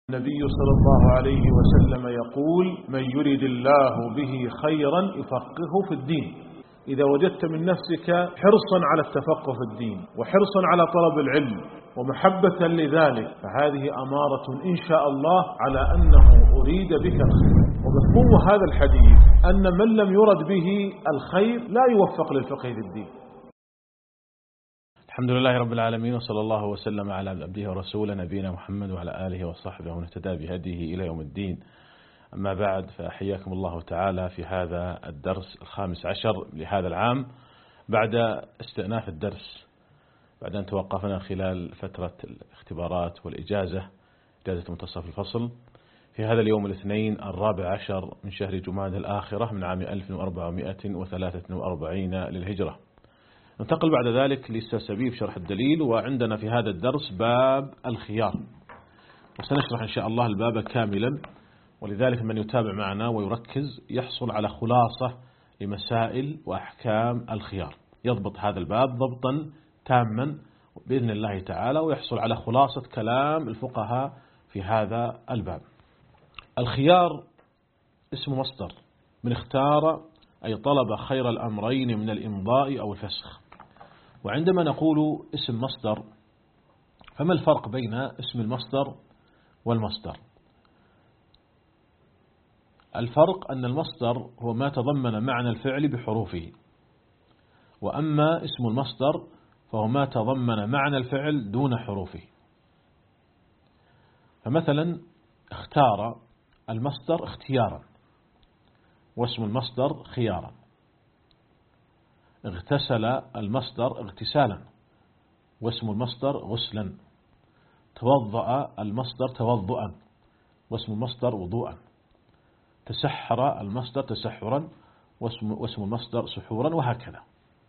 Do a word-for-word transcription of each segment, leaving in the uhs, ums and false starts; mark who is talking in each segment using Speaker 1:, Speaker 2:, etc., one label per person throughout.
Speaker 1: النبي صلى الله عليه وسلم يقول: من يرد الله به خيرا يفقهه في الدين. إذا وجدت من نفسك حرصا على التفقه في الدين وحرصا على طلب العلم ومحبة لذلك، فهذه أمارة إن شاء الله على أنه أريد بك الخير. ومفهوم هذا الحديث أن من لم يرد به الخير لا يوفق للفقه في الدين.
Speaker 2: الحمد لله رب العالمين، وصلى الله وسلم على عبده ورسوله نبينا محمد وعلى آله وصحبه ومن اهتدى بهديه إلى يوم الدين. أما بعد، فأحياكم الله تعالى في هذا الدرس الخامس عشر لهذا العام بعد استئناف الدرس، بعد أن توقفنا خلال فترة الاختبارات والإجازة، إجازة منتصف الفصل، في هذا اليوم الاثنين الرابع عشر من شهر جمادى الآخرة من عام ألف وأربعمائة وثلاثة وأربعين للهجرة. ننتقل بعد ذلك للسلسبيل في شرح الدليل، وعندنا في هذا الدرس باب الخيار، وسنشرح إن شاء الله الباب كاملا، ولذلك من يتابع معنا ويركز يحصل على خلاصة لمسائل وأحكام الخيار، يضبط هذا الباب ضبطا تاما بإذن الله تعالى، ويحصل على خلاصة كلام الفقهاء في هذا الباب. الخيار اسم مصدر من اختار، أي طلب خير الأمرين من الإمضاء أو الفسخ. وعندما نقول اسم مصدر، فما الفرق بين اسم المصدر والمصدر؟ الفرق أن المصدر هو ما تضمن معنى الفعل بحروفه، وأما اسم المصدر فهو ما تضمن معنى الفعل دون حروفه. فمثلا اختار المصدر اختيارا، واسم المصدر خيارا. اغتسل المصدر اغتسالا، واسم المصدر غسلا. توضأ المصدر توضؤا، واسم المصدر وضوءا. تسحر المصدر تسحرا، واسم, واسم المصدر سحورا، وهكذا.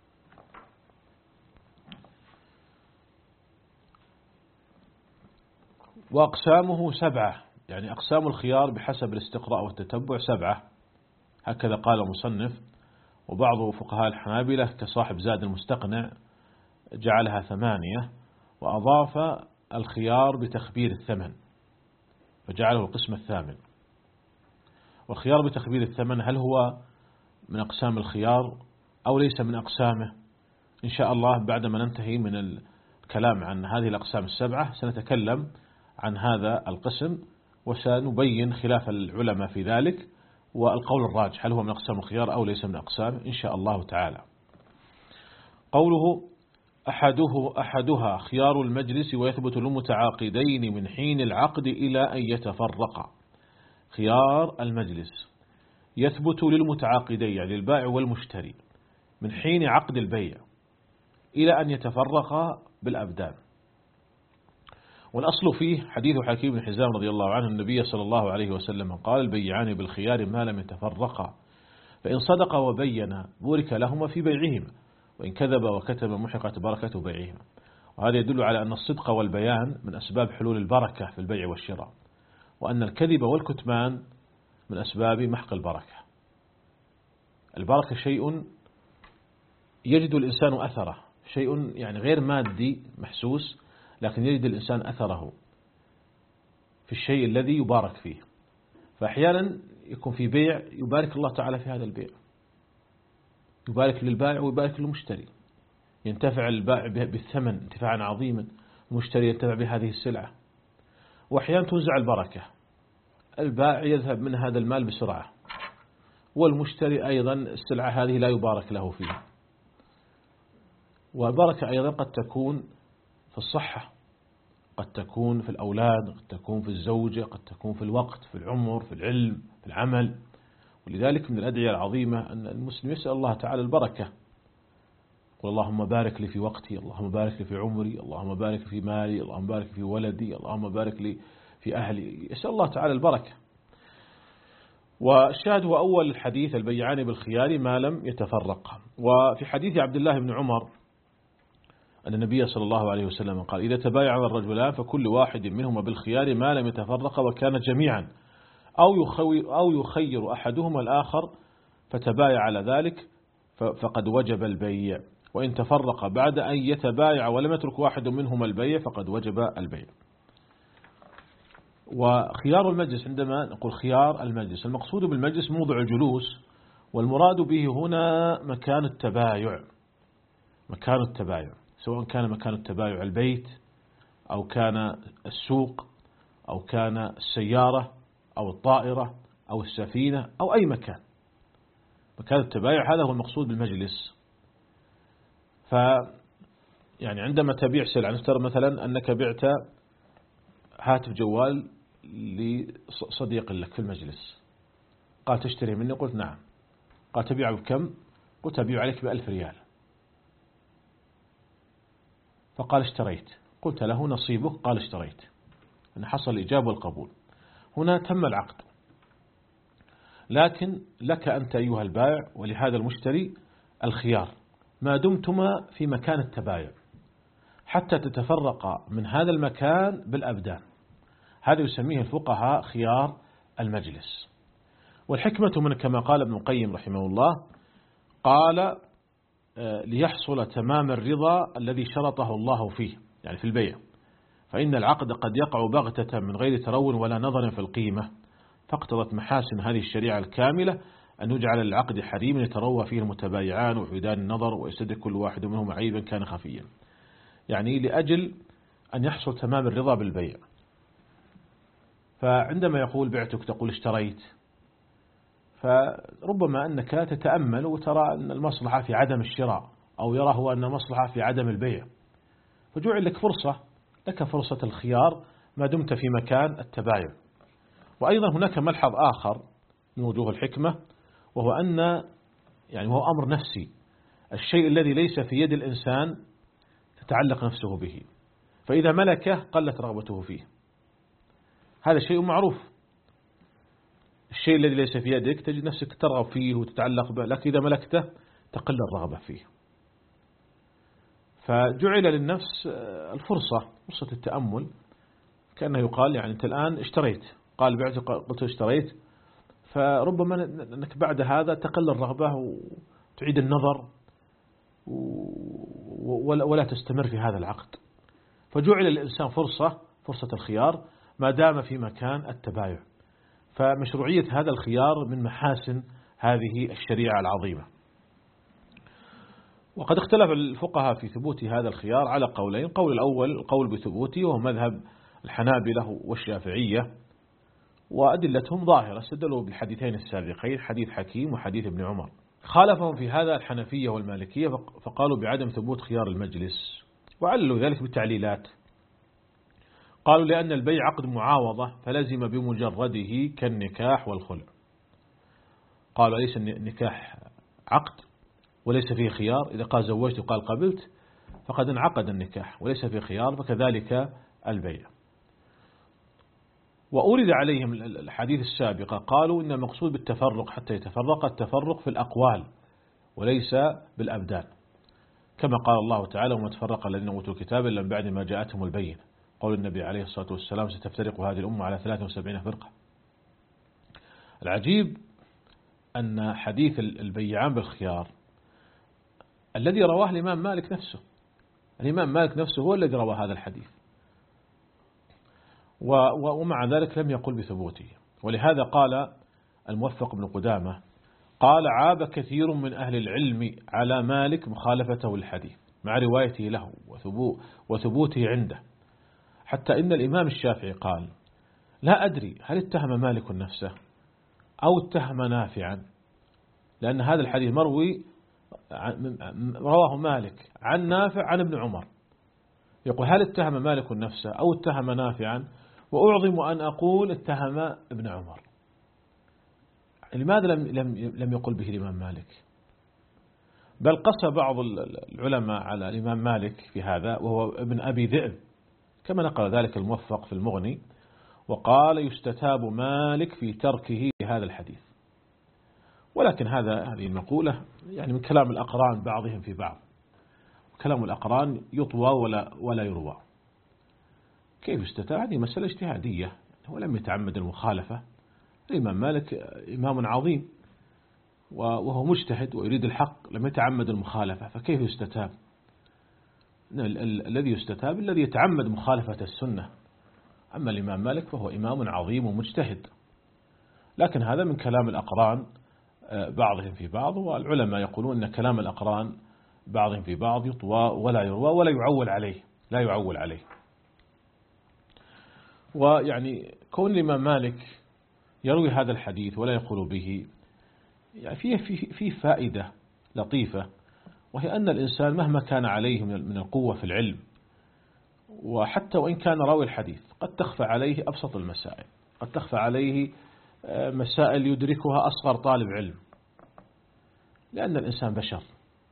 Speaker 2: وأقسامه سبعة، يعني أقسام الخيار بحسب الاستقراء والتتبع سبعة، هكذا قال المصنف. وبعض فقهاء الحنابلة كصاحب زاد المستقنع جعلها ثمانية، وأضاف الخيار بتخبير الثمن فجعله القسم الثامن. والخيار بتخبير الثمن هل هو من أقسام الخيار أو ليس من أقسامه؟ إن شاء الله بعدما ننتهي من الكلام عن هذه الأقسام السبعة سنتكلم عن هذا القسم، وسنبين خلاف العلماء في ذلك، والقول الراجح هل هو من أقسام الخيار أو ليس من أقسام إن شاء الله تعالى. قوله أحده أحدها خيار المجلس ويثبت للمتعاقدين من حين العقد إلى أن يتفرقا. خيار المجلس يثبت للمتعاقدين، يعني للبائع والمشتري، من حين عقد البيع إلى أن يتفرقا بالأبدان. والأصل فيه حديث حكيم بن حزام رضي الله عنه النبي صلى الله عليه وسلم قال: البيعان بالخيار ما لم يتفرقا، فإن صدقا وبينا بورك لهما في بيعهما، وإن كذب وكتم محقت بركة بيعهما. وهذا يدل على أن الصدق والبيان من أسباب حلول البركة في البيع والشراء، وأن الكذب والكتمان من أسباب محق البركة. البركة شيء يجد الإنسان أثره، شيء يعني غير مادي محسوس، لكن يجد الإنسان أثره في الشيء الذي يبارك فيه. فأحيانا يكون في بيع يبارك الله تعالى في هذا البيع، يبارك للبائع ويبارك للمشتري، ينتفع البائع بالثمن انتفاعا عظيما، المشتري ينتفع بهذه السلعة. وأحيانا تنزع البركة، البائع يذهب من هذا المال بسرعة، والمشتري أيضا السلعة هذه لا يبارك له فيها. والبركة أيضا قد تكون في الصحة، قد تكون في الأولاد، قد تكون في الزوجة، قد تكون في الوقت، في العمر، في العلم، في العمل. ولذلك من الأدعية العظيمة أن المسلم يسأل الله تعالى البركة، قل اللهم بارك لي في وقتي، اللهم بارك لي في عمري، اللهم بارك في مالي، اللهم بارك في ولدي، اللهم بارك لي في أهلي. يسأل الله تعالى البركة. والشاهد هو أول الحديث: البيعان بالخيار ما لم يتفرقا. وفي حديث عبد الله بن عمر أن النبي صلى الله عليه وسلم قال: إذا تبايع الرجلان فكل واحد منهما بالخيار ما لم يتفرق وكان جميعا، أو يخوي أو يخير أحدهما الآخر فتبايع على ذلك فقد وجب البيع، وإن تفرق بعد أن يتبايع ولم يترك واحد منهما البيع فقد وجب البيع. وخيار المجلس، عندما نقول خيار المجلس المقصود بالمجلس موضع الجلوس، والمراد به هنا مكان التبايع، مكان التبايع سواء كان مكان التبايع البيت أو كان السوق أو كان السيارة أو الطائرة أو السفينة أو أي مكان. مكان التبايع هذا هو المقصود بالمجلس. ف يعني عندما تبيع سلعة، نفترض مثلا أنك بعت هاتف جوال لصديق لك في المجلس، قال تشتري مني؟ قلت نعم. قال تبيعه بكم؟ قلت أبيع عليك بألف ريال. فقال اشتريت. قلت له نصيبك؟ قال اشتريت. أن حصل الإجابة والقبول، هنا تم العقد. لكن لك أنت أيها البائع ولهذا المشتري الخيار ما دمتما في مكان التبايع حتى تتفرق من هذا المكان بالأبدان. هذا يسميه الفقهاء خيار المجلس. والحكمة من كما قال ابن القيم رحمه الله، قال ليحصل تمام الرضا الذي شرطه الله فيه، يعني في البيع، فإن العقد قد يقع بغتة من غير ترون ولا نظر في القيمة، فاقتضت محاسن هذه الشريعة الكاملة أن يجعل العقد حريما يتروى فيه المتبايعان وعيدان النظر ويستدرك كل واحد منهم عيبا كان خفيا، يعني لأجل أن يحصل تمام الرضا بالبيع. فعندما يقول بعتك تقول اشتريت، فربما أنك تتأمل وترى أن المصلحة في عدم الشراء، أو يرى هو أن المصلحة في عدم البيع، فجعل لك فرصة، لك فرصة الخيار ما دمت في مكان التبايع. وأيضا هناك ملحظ آخر من وجوه الحكمة، وهو أن يعني هو أمر نفسي، الشيء الذي ليس في يد الإنسان تتعلق نفسه به، فإذا ملكه قلت رغبته فيه. هذا شيء معروف، الشيء الذي ليس في يدك تجد نفسك ترغب فيه وتتعلق به، لكن إذا ملكته تقل الرغبة فيه. فجعل للنفس الفرصة، فرصة التأمل، كأنه يقال يعني أنت الآن اشتريت، قال بعت قلت اشتريت، فربما أنك بعد هذا تقل الرغبة وتعيد النظر ولا تستمر في هذا العقد. فجعل للإنسان فرصة، فرصة الخيار ما دام في مكان التبايع. فمشروعية هذا الخيار من محاسن هذه الشريعة العظيمة. وقد اختلف الفقهاء في ثبوت هذا الخيار على قولين. قول الأول القول بثبوته وهو مذهب الحنابلة والشافعية، وأدلتهم ظاهرة، استدلوا بالحديثين السابقين، حديث حكيم وحديث ابن عمر. خالفهم في هذا الحنفية والمالكية فقالوا بعدم ثبوت خيار المجلس، وعللوا ذلك بالتعليلات. قالوا لأن البيع عقد معاوضة فلزم بمجرده كالنكاح والخلع. قالوا ليس النكاح عقد وليس فيه خيار، إذا قال زوجت وقال قبلت فقد انعقد النكاح وليس فيه خيار، فكذلك البيع. وأورد عليهم الحديث السابقة، قالوا إن المقصود بالتفرق حتى يتفرق التفرق في الأقوال وليس بالأبدان، كما قال الله تعالى وما تفرق الذين أوتوا الكتاب إلا من بعد ما جاءتهم البينة. قول النبي عليه الصلاة والسلام ستفترق هذه الأمة على ثلاث وسبعين فرقة. العجيب أن حديث البيعان بالخيار الذي رواه الإمام مالك نفسه، الإمام مالك نفسه هو الذي روى هذا الحديث، ومع ذلك لم يقل بثبوته. ولهذا قال الموفق بن قدامة قال عاب كثير من أهل العلم على مالك مخالفته الحديث مع روايته له وثبوته عنده، حتى إن الإمام الشافعي قال لا أدري هل اتهم مالك نفسه أو اتهم نافعا، لأن هذا الحديث مروي رواه مالك عن نافع عن ابن عمر، يقول هل اتهم مالك نفسه أو اتهم نافعا، وأعظم أن أقول اتهم ابن عمر. لماذا لم لم لم يقل به الإمام مالك؟ بل قص بعض العلماء على الإمام مالك في هذا، وهو ابن أبي ذئب كما نقل ذلك الموفق في المغني، وقال يستتاب مالك في تركه هذا الحديث. ولكن هذا هذه المقولة يعني من كلام الأقران بعضهم في بعض، كلام الأقران يطوى ولا ولا يروى. كيف يستتاب؟ هذه مسألة اجتهادية، هو لم يتعمد المخالفة. الإمام مالك إمام عظيم وهو مجتهد ويريد الحق، لم يتعمد المخالفة، فكيف يستتاب؟ الذي يستتاب الذي يتعمد مخالفة السنة أما الإمام مالك فهو إمام عظيم ومجتهد، لكن هذا من كلام الأقران بعضهم في بعض، والعلماء يقولون أن كلام الأقران بعضهم في بعض يطوى ولا يروى ولا يعول عليه، لا يعول عليه. ويعني كون الإمام مالك يروي هذا الحديث ولا يقول به يعني فيه, فيه, فيه فائدة لطيفة، وهي أن الإنسان مهما كان عليه من القوة في العلم، وحتى وإن كان راوي الحديث، قد تخفى عليه أبسط المسائل، قد تخفى عليه مسائل يدركها أصغر طالب علم، لأن الإنسان بشر.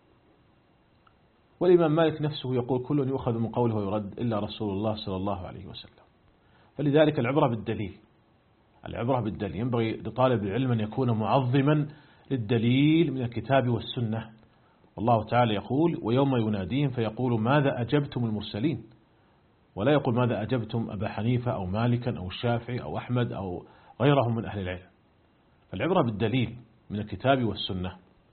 Speaker 2: والإمام مالك نفسه يقول كل يؤخذ من قوله ويرد إلا رسول الله صلى الله عليه وسلم. فلذلك العبرة بالدليل، العبرة بالدليل. ينبغي لطالب العلم أن يكون معظما للدليل من الكتاب والسنة. والله تعالى يقول ويوم يناديهم فيقول ماذا أجبتم المرسلين، ولا يقول ماذا أجبتم أبا حنيفة أو مالكا أو الشافعي أو أحمد أو غيرهم من أهل العلم. فالعبرة بالدليل من الكتاب والسنة.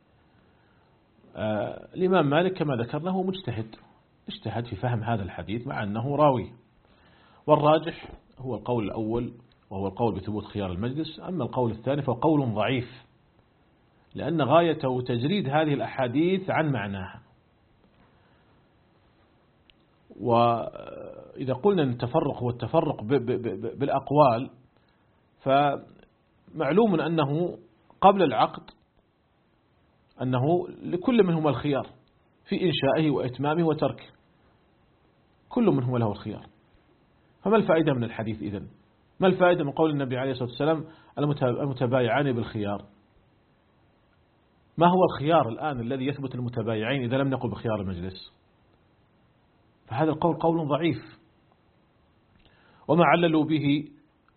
Speaker 2: آه الإمام مالك كما ذكرنا هو مجتهد، اجتهد في فهم هذا الحديث مع أنه راوي، والراجح هو القول الأول وهو القول بثبوت خيار المجلس. أما القول الثاني فهو قول ضعيف، لأن غايته تجريد هذه الأحاديث عن معناها. وإذا قلنا أن التفرق هو التفرق بالأقوال، فمعلوم أنه قبل العقد أنه لكل منهما الخيار في إنشائه وإتمامه وتركه، كل منهما له الخيار. فما الفائدة من الحديث إذن؟ ما الفائدة من قول النبي عليه الصلاة والسلام المتبايعان بالخيار؟ ما هو الخيار الآن الذي يثبت المتبايعين إذا لم نقل بخيار المجلس؟ فهذا القول قول ضعيف. وما عللوا به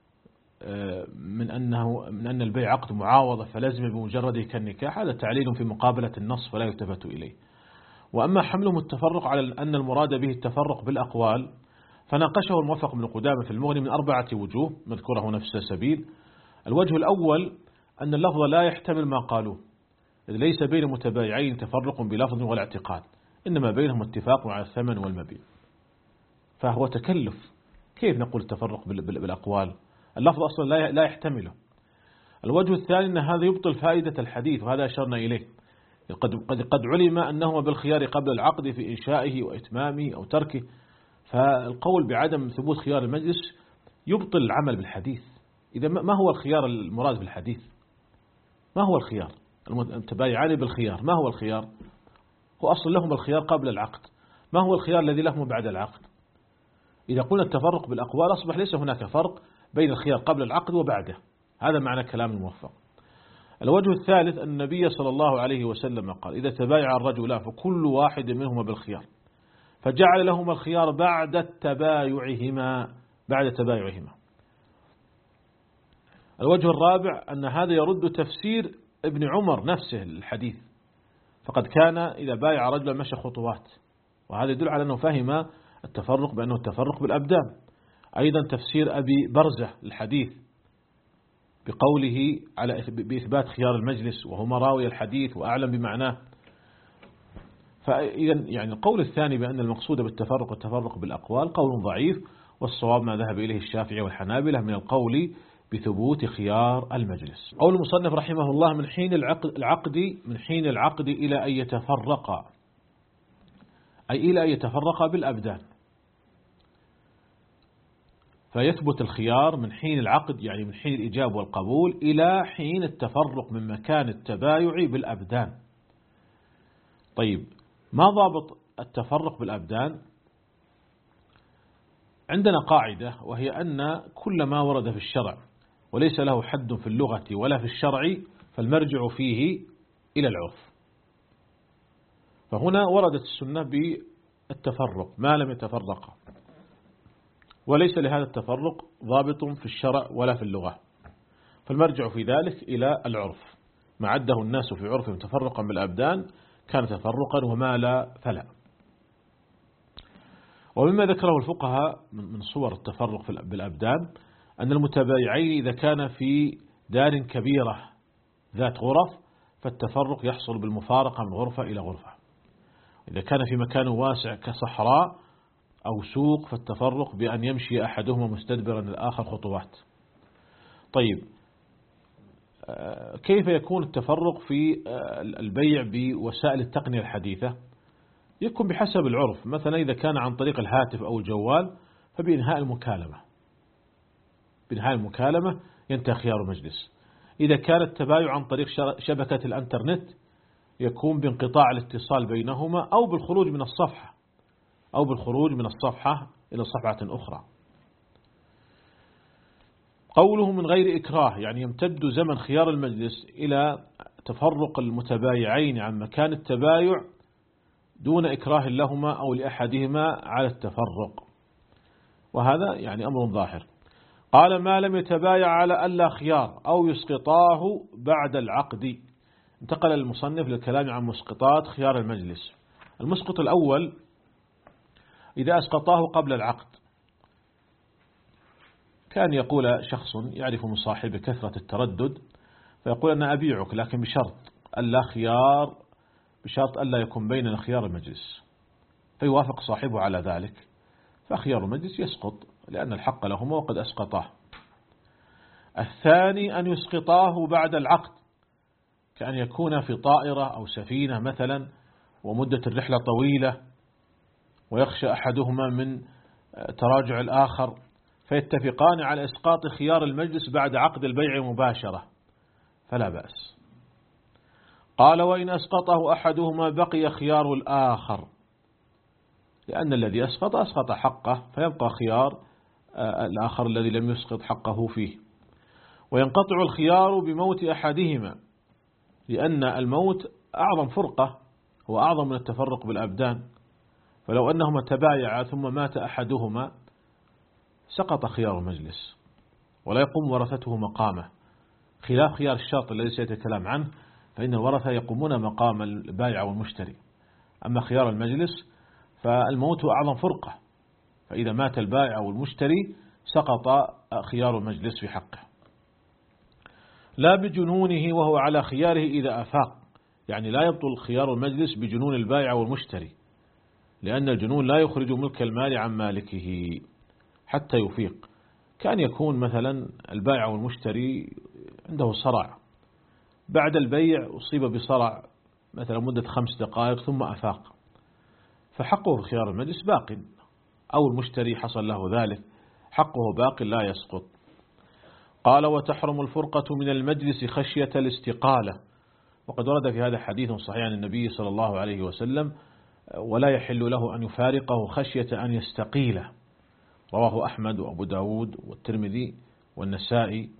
Speaker 2: من أنه من أن البيع عقد معاوضة فلازم بمجرده كالنكاح، هذا تعليل في مقابلة النص فلا يلتفت إليه. وأما حملهم التفرق على أن المراد به التفرق بالأقوال، فناقشه الموفق بن قدامة في المغني من أربعة وجوه مذكوره نفس السبيل. الوجه الأول أن اللفظ لا يحتمل ما قالوه، إذ ليس بين متبايعين تفرق بلفظ ولا اعتقاد، إنما بينهم اتفاق على الثمن والمبيع، فهو تكلف. كيف نقول التفرق بالأقوال؟ اللفظ أصلا لا يحتمله. الوجه الثاني أن هذا يبطل فائدة الحديث، وهذا أشرنا إليه. قد, قد, قد علم أنهما بالخيار قبل العقد في إنشائه وإتمامه أو تركه، فالقول بعدم ثبوت خيار المجلس يبطل العمل بالحديث. إذا ما هو الخيار المراد بالحديث؟ ما هو الخيار؟ المتبايعان بالخيار، ما هو الخيار؟ هو أصل لهم الخيار قبل العقد، ما هو الخيار الذي لهم بعد العقد؟ إذا قلنا التفرق بالأقوال أصبح ليس هناك فرق بين الخيار قبل العقد وبعده، هذا معنى كلام الموفق. الوجه الثالث أن النبي صلى الله عليه وسلم قال إذا تبايع الرجلان فكل واحد منهما بالخيار، فجعل لهما الخيار بعد تبايعهما بعد تبايعهما. الوجه الرابع أن هذا يرد تفسير ابن عمر نفسه الحديث، فقد كان إذا بايع رجلا مشى خطوات، وهذا يدل على أنه فهم التفرق بأنه التفرق بالأبدان. أيضا تفسير أبي برزة الحديث بقوله على بإثبات خيار المجلس، وهما راوي الحديث وأعلم بمعناه. فإذا يعني القول الثاني بأن المقصود بالتفرق والتفرق بالأقوال قول ضعيف، والصواب ما ذهب إليه الشافعي والحنابلة من القول بثبوت خيار المجلس. قول المصنف رحمه الله من حين العقد, العقد من حين العقد إلى أن يتفرق، أي إلى أن يتفرق بالأبدان، فيثبت الخيار من حين العقد يعني من حين الإجاب والقبول إلى حين التفرق من مكان التبايع بالأبدان. طيب ما ضابط التفرق بالأبدان؟ عندنا قاعدة، وهي أن كل ما ورد في الشرع وليس له حد في اللغة ولا في الشرع فالمرجع فيه إلى العرف. فهنا وردت السنة بالتفرق ما لم يتفرق، وليس لهذا التفرق ضابط في الشرع ولا في اللغة، فالمرجع في ذلك إلى العرف. ما عده الناس في عرفهم تفرقا بالأبدان كان تفرقا، وما لا فلا. ومما ذكره الفقهاء من صور التفرق بالأبدان أن المتبايعين إذا كان في دار كبيرة ذات غرف فالتفرق يحصل بالمفارقة من غرفة إلى غرفة. إذا كان في مكان واسع كصحراء أو سوق، فالتفرق بأن يمشي أحدهما مستدبرا الآخر خطوات. طيب كيف يكون التفرق في البيع بوسائل التقنية الحديثة؟ يكون بحسب العرف. مثلا إذا كان عن طريق الهاتف أو الجوال فبإنهاء المكالمة، بإنهاء المكالمة ينتهي خيار المجلس. إذا كان التبايع عن طريق شبكة الانترنت يكون بانقطاع الاتصال بينهما أو بالخروج من الصفحة أو بالخروج من الصفحة إلى صفحة أخرى. قوله من غير إكراه يعني يمتد زمن خيار المجلس إلى تفرق المتبايعين عن مكان التبايع دون إكراه لهما أو لأحدهما على التفرق، وهذا يعني أمر ظاهر. قال ما لم يتبايع على ألا خيار أو يسقطاه بعد العقد. انتقل المصنف للكلام عن مسقطات خيار المجلس. المسقط الأول إذا أسقطاه قبل العقد، كان يقول شخص يعرف من صاحبه كثرة التردد فيقول أنا أبيعك لكن بشرط ألا خيار، بشرط ألا يكون بيننا خيار المجلس، فيوافق صاحبه على ذلك، فخيار المجلس يسقط لأن الحق لهما وقد أسقطاه. الثاني أن يسقطاه بعد العقد، كأن يكون في طائرة أو سفينة مثلا ومدة الرحلة طويلة ويخشى أحدهما من تراجع الآخر فيتفقان على إسقاط خيار المجلس بعد عقد البيع مباشرة فلا بأس. قال وإن أسقطه أحدهما بقي خيار الآخر، لأن الذي أسقط أسقط حقه فيبقى خيار الآخر الذي لم يسقط حقه فيه. وينقطع الخيار بموت أحدهما، لأن الموت أعظم فرقة، هو أعظم من التفرق بالأبدان، فلو أنهما تبايعا ثم مات أحدهما سقط خيار المجلس ولا يقوم ورثته مقامه، خلاف خيار الشرط الذي سيأتي الكلام عنه، فإن الورثة يقومون مقام البائع والمشتري. أما خيار المجلس فالموت أعظم فرقة، فإذا مات البائع والمشتري سقط خيار المجلس في حقه. لا بجنونه وهو على خياره إذا أفاق، يعني لا يبطل خيار المجلس بجنون البائع والمشتري، لأن الجنون لا يخرج ملك المال عن مالكه حتى يفيق. كان يكون مثلا البائع والمشتري عنده صرع، بعد البيع أصيب بصرع مثلا مدة خمس دقائق ثم أفاق، فحقه في خيار المجلس باق، أو المشتري حصل له ذلك حقه باق لا يسقط. قال وتحرم الفرقة من المجلس خشية الاستقالة، وقد ورد في هذا حديث صحيح عن النبي صلى الله عليه وسلم ولا يحل له أن يفارقه خشية أن يستقيله، رواه أحمد وأبو داود والترمذي والنسائي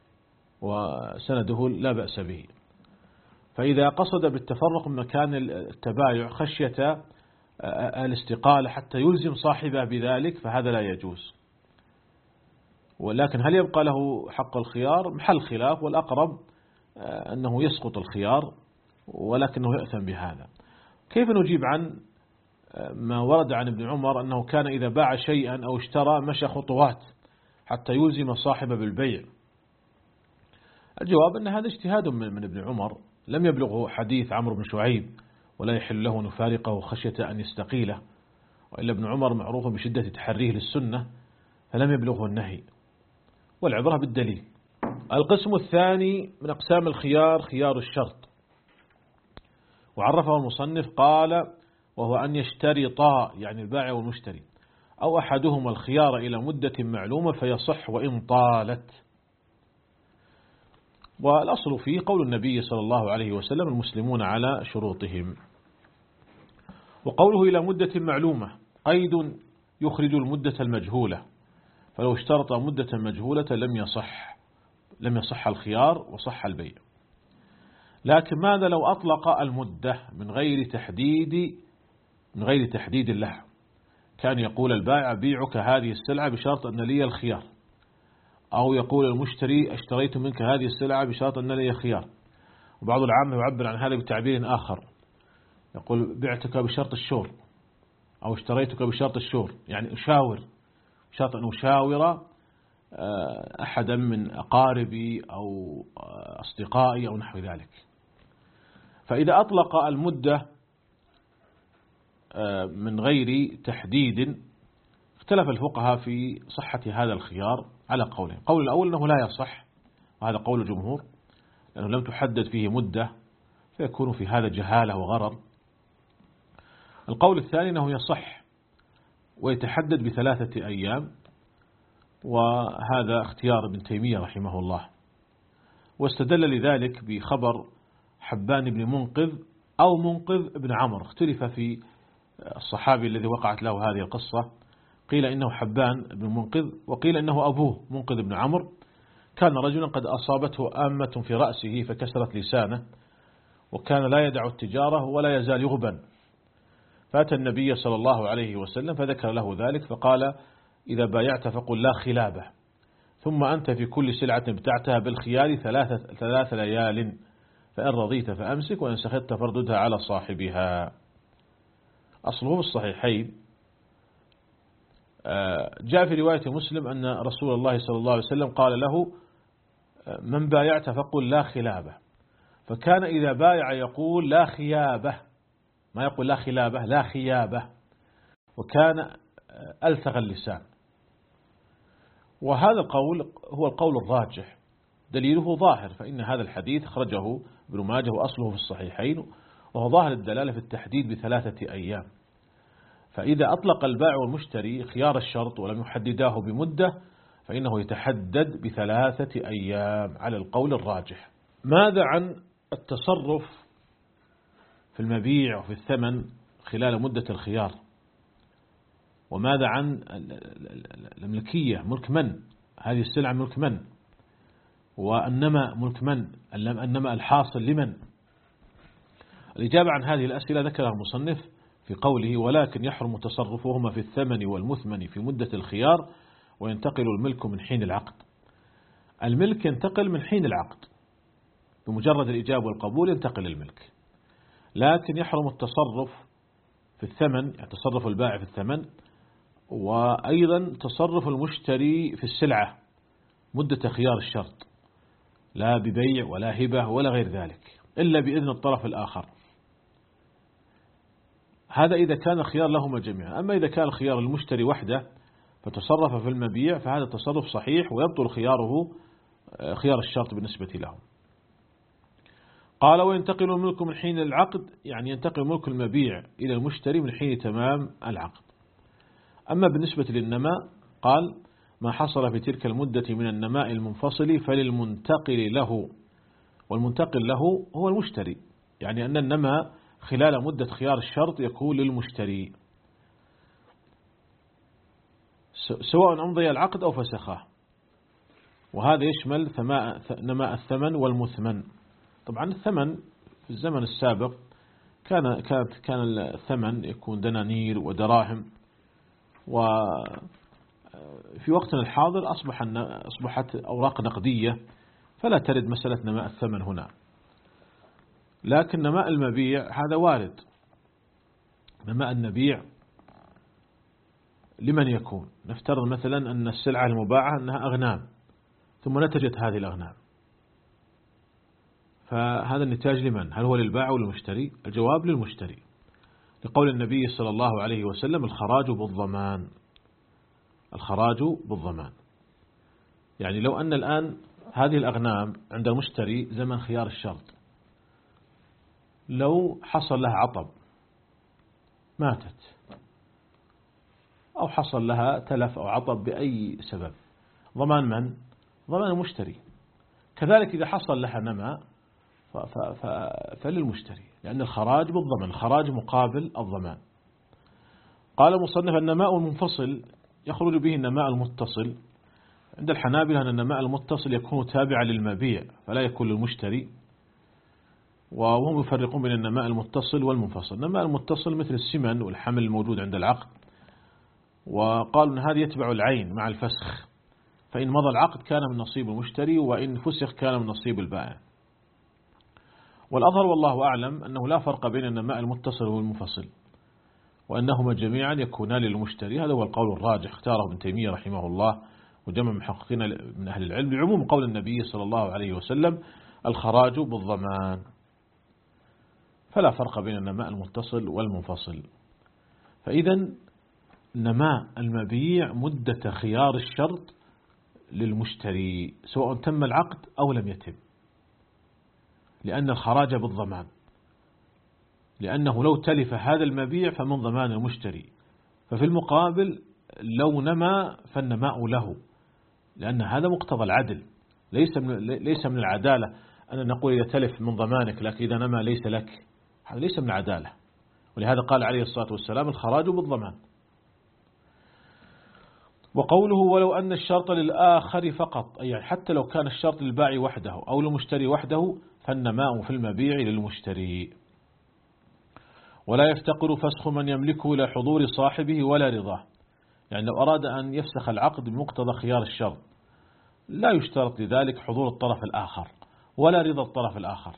Speaker 2: وسنده لا بأس به. فإذا قصد بالتفرق من مكان التبايع خشية الاستقالة حتى يلزم صاحبه بذلك فهذا لا يجوز، ولكن هل يبقى له حق الخيار محل خلاف، والأقرب أنه يسقط الخيار ولكنه يأثم بهذا. كيف نجيب عن ما ورد عن ابن عمر أنه كان إذا باع شيئا أو اشترى مشى خطوات حتى يلزم صاحبه بالبيع؟ الجواب أن هذا اجتهاد من ابن عمر، لم يبلغه حديث عمرو بن شعيب ولا يحل له أن يفارقه خشية أن يستقيله، وإلا ابن عمر معروف بشدة تحريه للسنة فلم يبلغه النهي، والعبرة بالدليل. القسم الثاني من أقسام الخيار خيار الشرط، وعرفه المصنف قال وهو أن يشترطا يعني البائع والمشتري أو أحدهما الخيار إلى مدة معلومة فيصح وإن طالت. والأصل فيه قول النبي صلى الله عليه وسلم المسلمون على شروطهم. وقوله إلى مدة معلومة قيد يخرج المدة المجهولة، فلو اشترط مدة مجهولة لم يصح لم يصح الخيار وصح البيع. لكن ماذا لو أطلق المدة من غير تحديد من غير تحديد لها؟ كان يقول البائع بيعك هذه السلعة بشرط أن لي الخيار، أو يقول المشتري اشتريت منك هذه السلعة بشرط أن لي خيار. وبعض العامة يعبر عن هذا بتعبير آخر، يقول بعتك بشرط الشور أو اشتريتك بشرط الشور، يعني أشاور بشرط أن أشاور أحدا من أقاربي أو أصدقائي أو نحو ذلك. فإذا أطلق المدة من غير تحديد اختلف الفقهاء في صحة هذا الخيار على قولين. قول الأول أنه لا يصح، وهذا قول الجمهور، لأنه لم تحدد فيه مدة فيكون في هذا جهالة وغرر. القول الثاني أنه يصح ويتحدد بثلاثة أيام، وهذا اختيار ابن تيمية رحمه الله، واستدل لذلك بخبر حبان بن منقذ أو منقذ بن عمرو، اختلف في الصحابي الذي وقعت له هذه القصة، قيل إنه حبان بن منقذ وقيل إنه أبوه منقذ بن عمرو. كان رجلا قد أصابته آمة في رأسه فكسرت لسانه، وكان لا يدع التجارة ولا يزال يغبن، فأتى النبي صلى الله عليه وسلم فذكر له ذلك فقال: إذا بايعت فقل لا خلابة، ثم أنت في كل سلعة ابتعتها بالخيار ثلاثة ثلاث ليال، فإن رضيت فأمسك وإن سخطت فرددها على صاحبها. أصله في الصحيحين. جاء في رواية مسلم أن رسول الله صلى الله عليه وسلم قال له: من بايعت فقل لا خلابة، فكان إذا بايع يقول لا خيابة، ما يقول لا خلابة، لا خيابة، وكان ألثغ اللسان. وهذا القول هو القول الراجح، دليله ظاهر، فإن هذا الحديث خرجه ابن ماجه وأصله في الصحيحين، وهو ظاهر الدلالة في التحديد بثلاثة أيام. فإذا أطلق البائع والمشتري خيار الشرط ولم يحدداه بمدة فإنه يتحدد بثلاثة أيام على القول الراجح. ماذا عن التصرف في المبيع وفي الثمن خلال مدة الخيار؟ وماذا عن الملكية؟ ملك من؟ هذه السلعة ملك من؟ والنماء ملك من؟ النماء الحاصل لمن؟ الإجابة عن هذه الأسئلة ذكرها المصنف في قوله: ولكن يحرم تصرفهما في الثمن والمثمن في مدة الخيار، وينتقل الملك من حين العقد. الملك ينتقل من حين العقد، بمجرد الإجابة والقبول ينتقل الملك، لكن يحرم التصرف في الثمن، يعني تصرف البائع في الثمن، وأيضا تصرف المشتري في السلعة مدة خيار الشرط، لا ببيع ولا هبة ولا غير ذلك إلا بإذن الطرف الآخر. هذا إذا كان الخيار لهما جميعا. أما إذا كان الخيار المشتري وحده فتصرف في المبيع فهذا تصرف صحيح ويبطل خياره خيار الشرط بالنسبة له. قال: وينتقل الملك من حين العقد، يعني ينتقل ملك المبيع إلى المشتري من حين تمام العقد. أما بالنسبة للنماء قال: ما حصل في تلك المدة من النماء المنفصل فللمنتقل له، والمنتقل له هو المشتري، يعني أن النماء خلال مدة خيار الشرط يكون للمشتري سواء أمضي العقد أو فسخه، وهذا يشمل نماء الثمن والمثمن. طبعا الثمن في الزمن السابق كان كانت كان الثمن يكون دنانير ودراهم، وفي وقتنا الحاضر أصبح أصبحت أوراق نقدية، فلا ترد مسألة نماء الثمن هنا. لكن نماء المبيع هذا وارد. نماء المبيع لمن يكون؟ نفترض مثلا أن السلعة المباعة أنها أغنام، ثم نتجت هذه الأغنام، فهذا النتاج لمن؟ هل هو للبائع أو للمشتري؟ الجواب للمشتري، لقول النبي صلى الله عليه وسلم: الخراج بالضمان. الخراج بالضمان، يعني لو أن الآن هذه الأغنام عند المشتري زمن خيار الشرط، لو حصل لها عطب ماتت، أو حصل لها تلف أو عطب بأي سبب، ضمان من؟ ضمان المشتري. كذلك إذا حصل لها نماء فللمشتري، لأن الخراج بالضمان، الخراج مقابل الضمان. قال المصنف: النماء المنفصل يخرج به النماء المتصل. عند الحنابلة أن النماء المتصل يكون تابعا للمبيع فلا يكون للمشتري، وهم يفرقون بين النماء المتصل والمنفصل. النماء المتصل مثل السمن والحمل الموجود عند العقد، وقالوا أن هذا يتبع العين مع الفسخ، فإن مضى العقد كان من نصيب المشتري، وإن فسخ كان من نصيب البائع. والأظهر والله أعلم أنه لا فرق بين النماء المتصل والمنفصل، وأنهما جميعا يكونان للمشتري. هذا هو القول الراجح اختاره ابن تيمية رحمه الله وجمع محققين من أهل العلم لعموم قول النبي صلى الله عليه وسلم: الخراج بالضمان. فلا فرق بين النماء المتصل والمنفصل. فإذا نماء المبيع مدة خيار الشرط للمشتري سواء تم العقد أو لم يتم، لأن الخراج بالضمان، لأنه لو تلف هذا المبيع فمن ضمان المشتري، ففي المقابل لو نما فالنماء له، لأن هذا مقتضى العدل، ليس من ليس من العدالة أن نقول إذا تلف من ضمانك لكن إذا نما ليس لك، هذا ليس من العدالة. ولهذا قال عليه الصلاة والسلام الخراج بالضمان. وقوله ولو أن الشرط للآخر فقط، أي حتى لو كان الشرط للبائع وحده أو للمشتري وحده فالنماء في المبيع للمشتري. ولا يفتقر فسخ من يملكه إلى حضور صاحبه ولا رضاه، يعني لو أراد أن يفسخ العقد بمقتضى خيار الشرط لا يشترط لذلك حضور الطرف الآخر ولا رضا الطرف الآخر.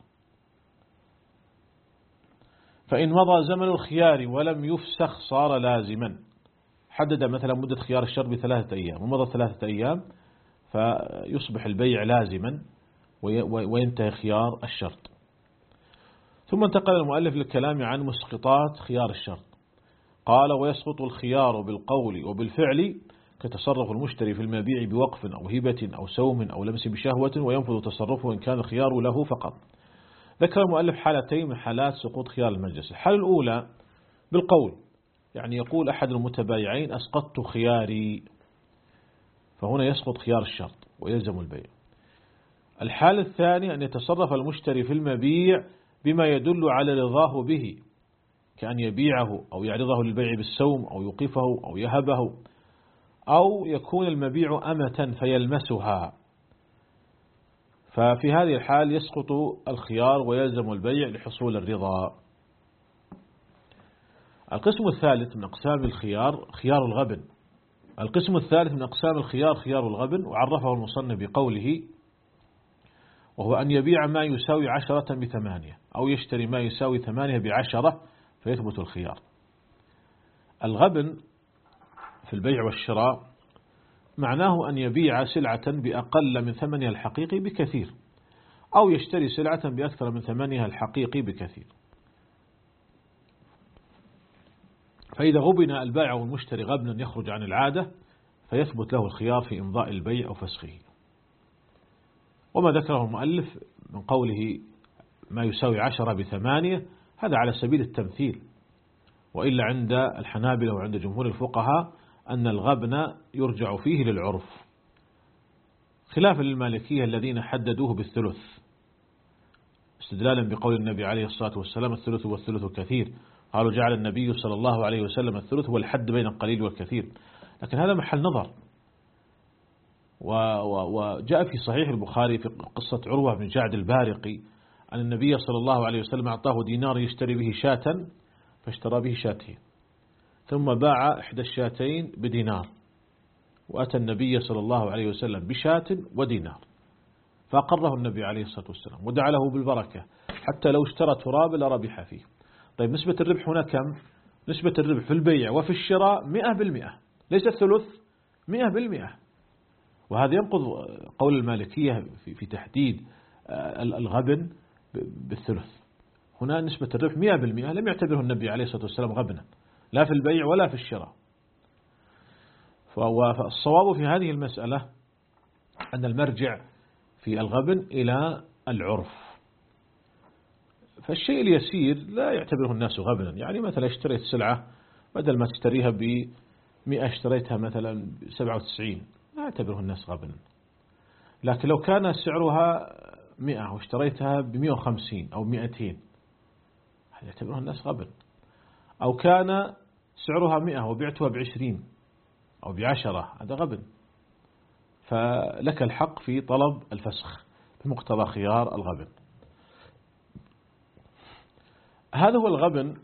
Speaker 2: فإن مضى زمن الخيار ولم يفسخ صار لازما، حدد مثلا مدة خيار الشرط بثلاثة أيام ومضى ثلاثة أيام فيصبح البيع لازما وينتهي خيار الشرط. ثم انتقل المؤلف للكلام عن مسقطات خيار الشرط. قال ويسقط الخيار بالقول وبالفعل كتصرف المشتري في المبيع بوقف أو هبة أو سوم أو لمس بشهوة، وينفذ تصرفه إن كان الخيار له فقط. ذكر المؤلف حالتين من حالات سقوط خيار المجلس. الحالة الأولى بالقول، يعني يقول أحد المتبايعين أسقطت خياري، فهنا يسقط خيار الشرط ويلزم البيع. الحالة الثانية أن يتصرف المشتري في المبيع بما يدل على رضاه به، كأن يبيعه أو يعرضه للبيع بالسوم أو يوقفه أو يهبه، أو يكون المبيع أمة فيلمسها، ففي هذه الحال يسقط الخيار ويلزم البيع لحصول الرضا. القسم الثالث من أقسام الخيار خيار الغبن. القسم الثالث من أقسام الخيار خيار الغبن، وعرفه المصنف بقوله وهو أن يبيع ما يساوي عشرة بثمانية أو يشتري ما يساوي ثمانية بعشرة فيثبت الخيار. الغبن في البيع والشراء معناه أن يبيع سلعة بأقل من ثمنها الحقيقي بكثير، أو يشتري سلعة بأكثر من ثمنها الحقيقي بكثير. فإذا غبن البائع والمشتري غبنا يخرج عن العادة فيثبت له الخيار في إمضاء البيع أو فسخه. وما ذكره المؤلف من قوله ما يساوي عشرة بثمانية هذا على سبيل التمثيل، وإلا عند الحنابلة وعند جمهور الفقهاء أن الغبن يرجع فيه للعرف، خلافا للمالكية الذين حددوه بالثلث استدلالا بقول النبي عليه الصلاة والسلام الثلث والثلث كثير، قالوا جعل النبي صلى الله عليه وسلم الثلث هو الحد بين القليل والكثير، لكن هذا محل نظر. وجاء في صحيح البخاري في قصة عروة بن جعد البارقي أن النبي صلى الله عليه وسلم أعطاه دينار يشتري به شاة فاشترى به شاتين، ثم باع إحدى الشاتين بدينار، وأتى النبي صلى الله عليه وسلم بشاة ودينار، فأقره النبي عليه الصلاة والسلام ودعا له بالبركة حتى لو اشترى تراب لربح فيه. طيب نسبة الربح هنا كم؟ نسبة الربح في البيع وفي الشراء مئة بالمئة، ليس الثلث، مئة بالمئة. وهذا ينقض قول المالكية في تحديد الغبن بالثلث. هنا نسبة الربح مئة بالمئة، لم يعتبره النبي عليه الصلاة والسلام غبنا لا في البيع ولا في الشراء. فالصواب في هذه المسألة أن المرجع في الغبن إلى العرف. فالشيء اليسير لا يعتبره الناس غبنا، يعني مثلا اشتريت سلعة بدل ما تشتريها بمئة اشتريتها مثلا بسبعة وتسعين، لا يعتبره الناس غبنا. لكن لو كان سعرها مئة واشتريتها بمئة وخمسين أو مئتين هذا يعتبره الناس غبن. أو كان سعرها مئة وبعتها بعشرين أو بعشرة هذا غبن، فلك الحق في طلب الفسخ بمقتضى خيار الغبن. هذا هو الغبن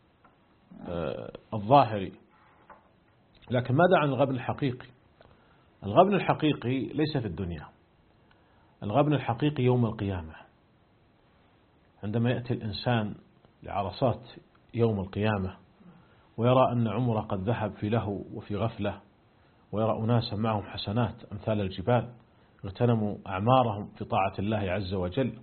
Speaker 2: الظاهري. لكن ماذا عن الغبن الحقيقي؟ الغبن الحقيقي ليس في الدنيا، الغبن الحقيقي يوم القيامة، عندما يأتي الإنسان لعرصات يوم القيامة ويرى أن عمره قد ذهب في لهو وفي غفلة، ويرى أناسا معهم حسنات أمثال الجبال اغتنموا أعمارهم في طاعة الله عز وجل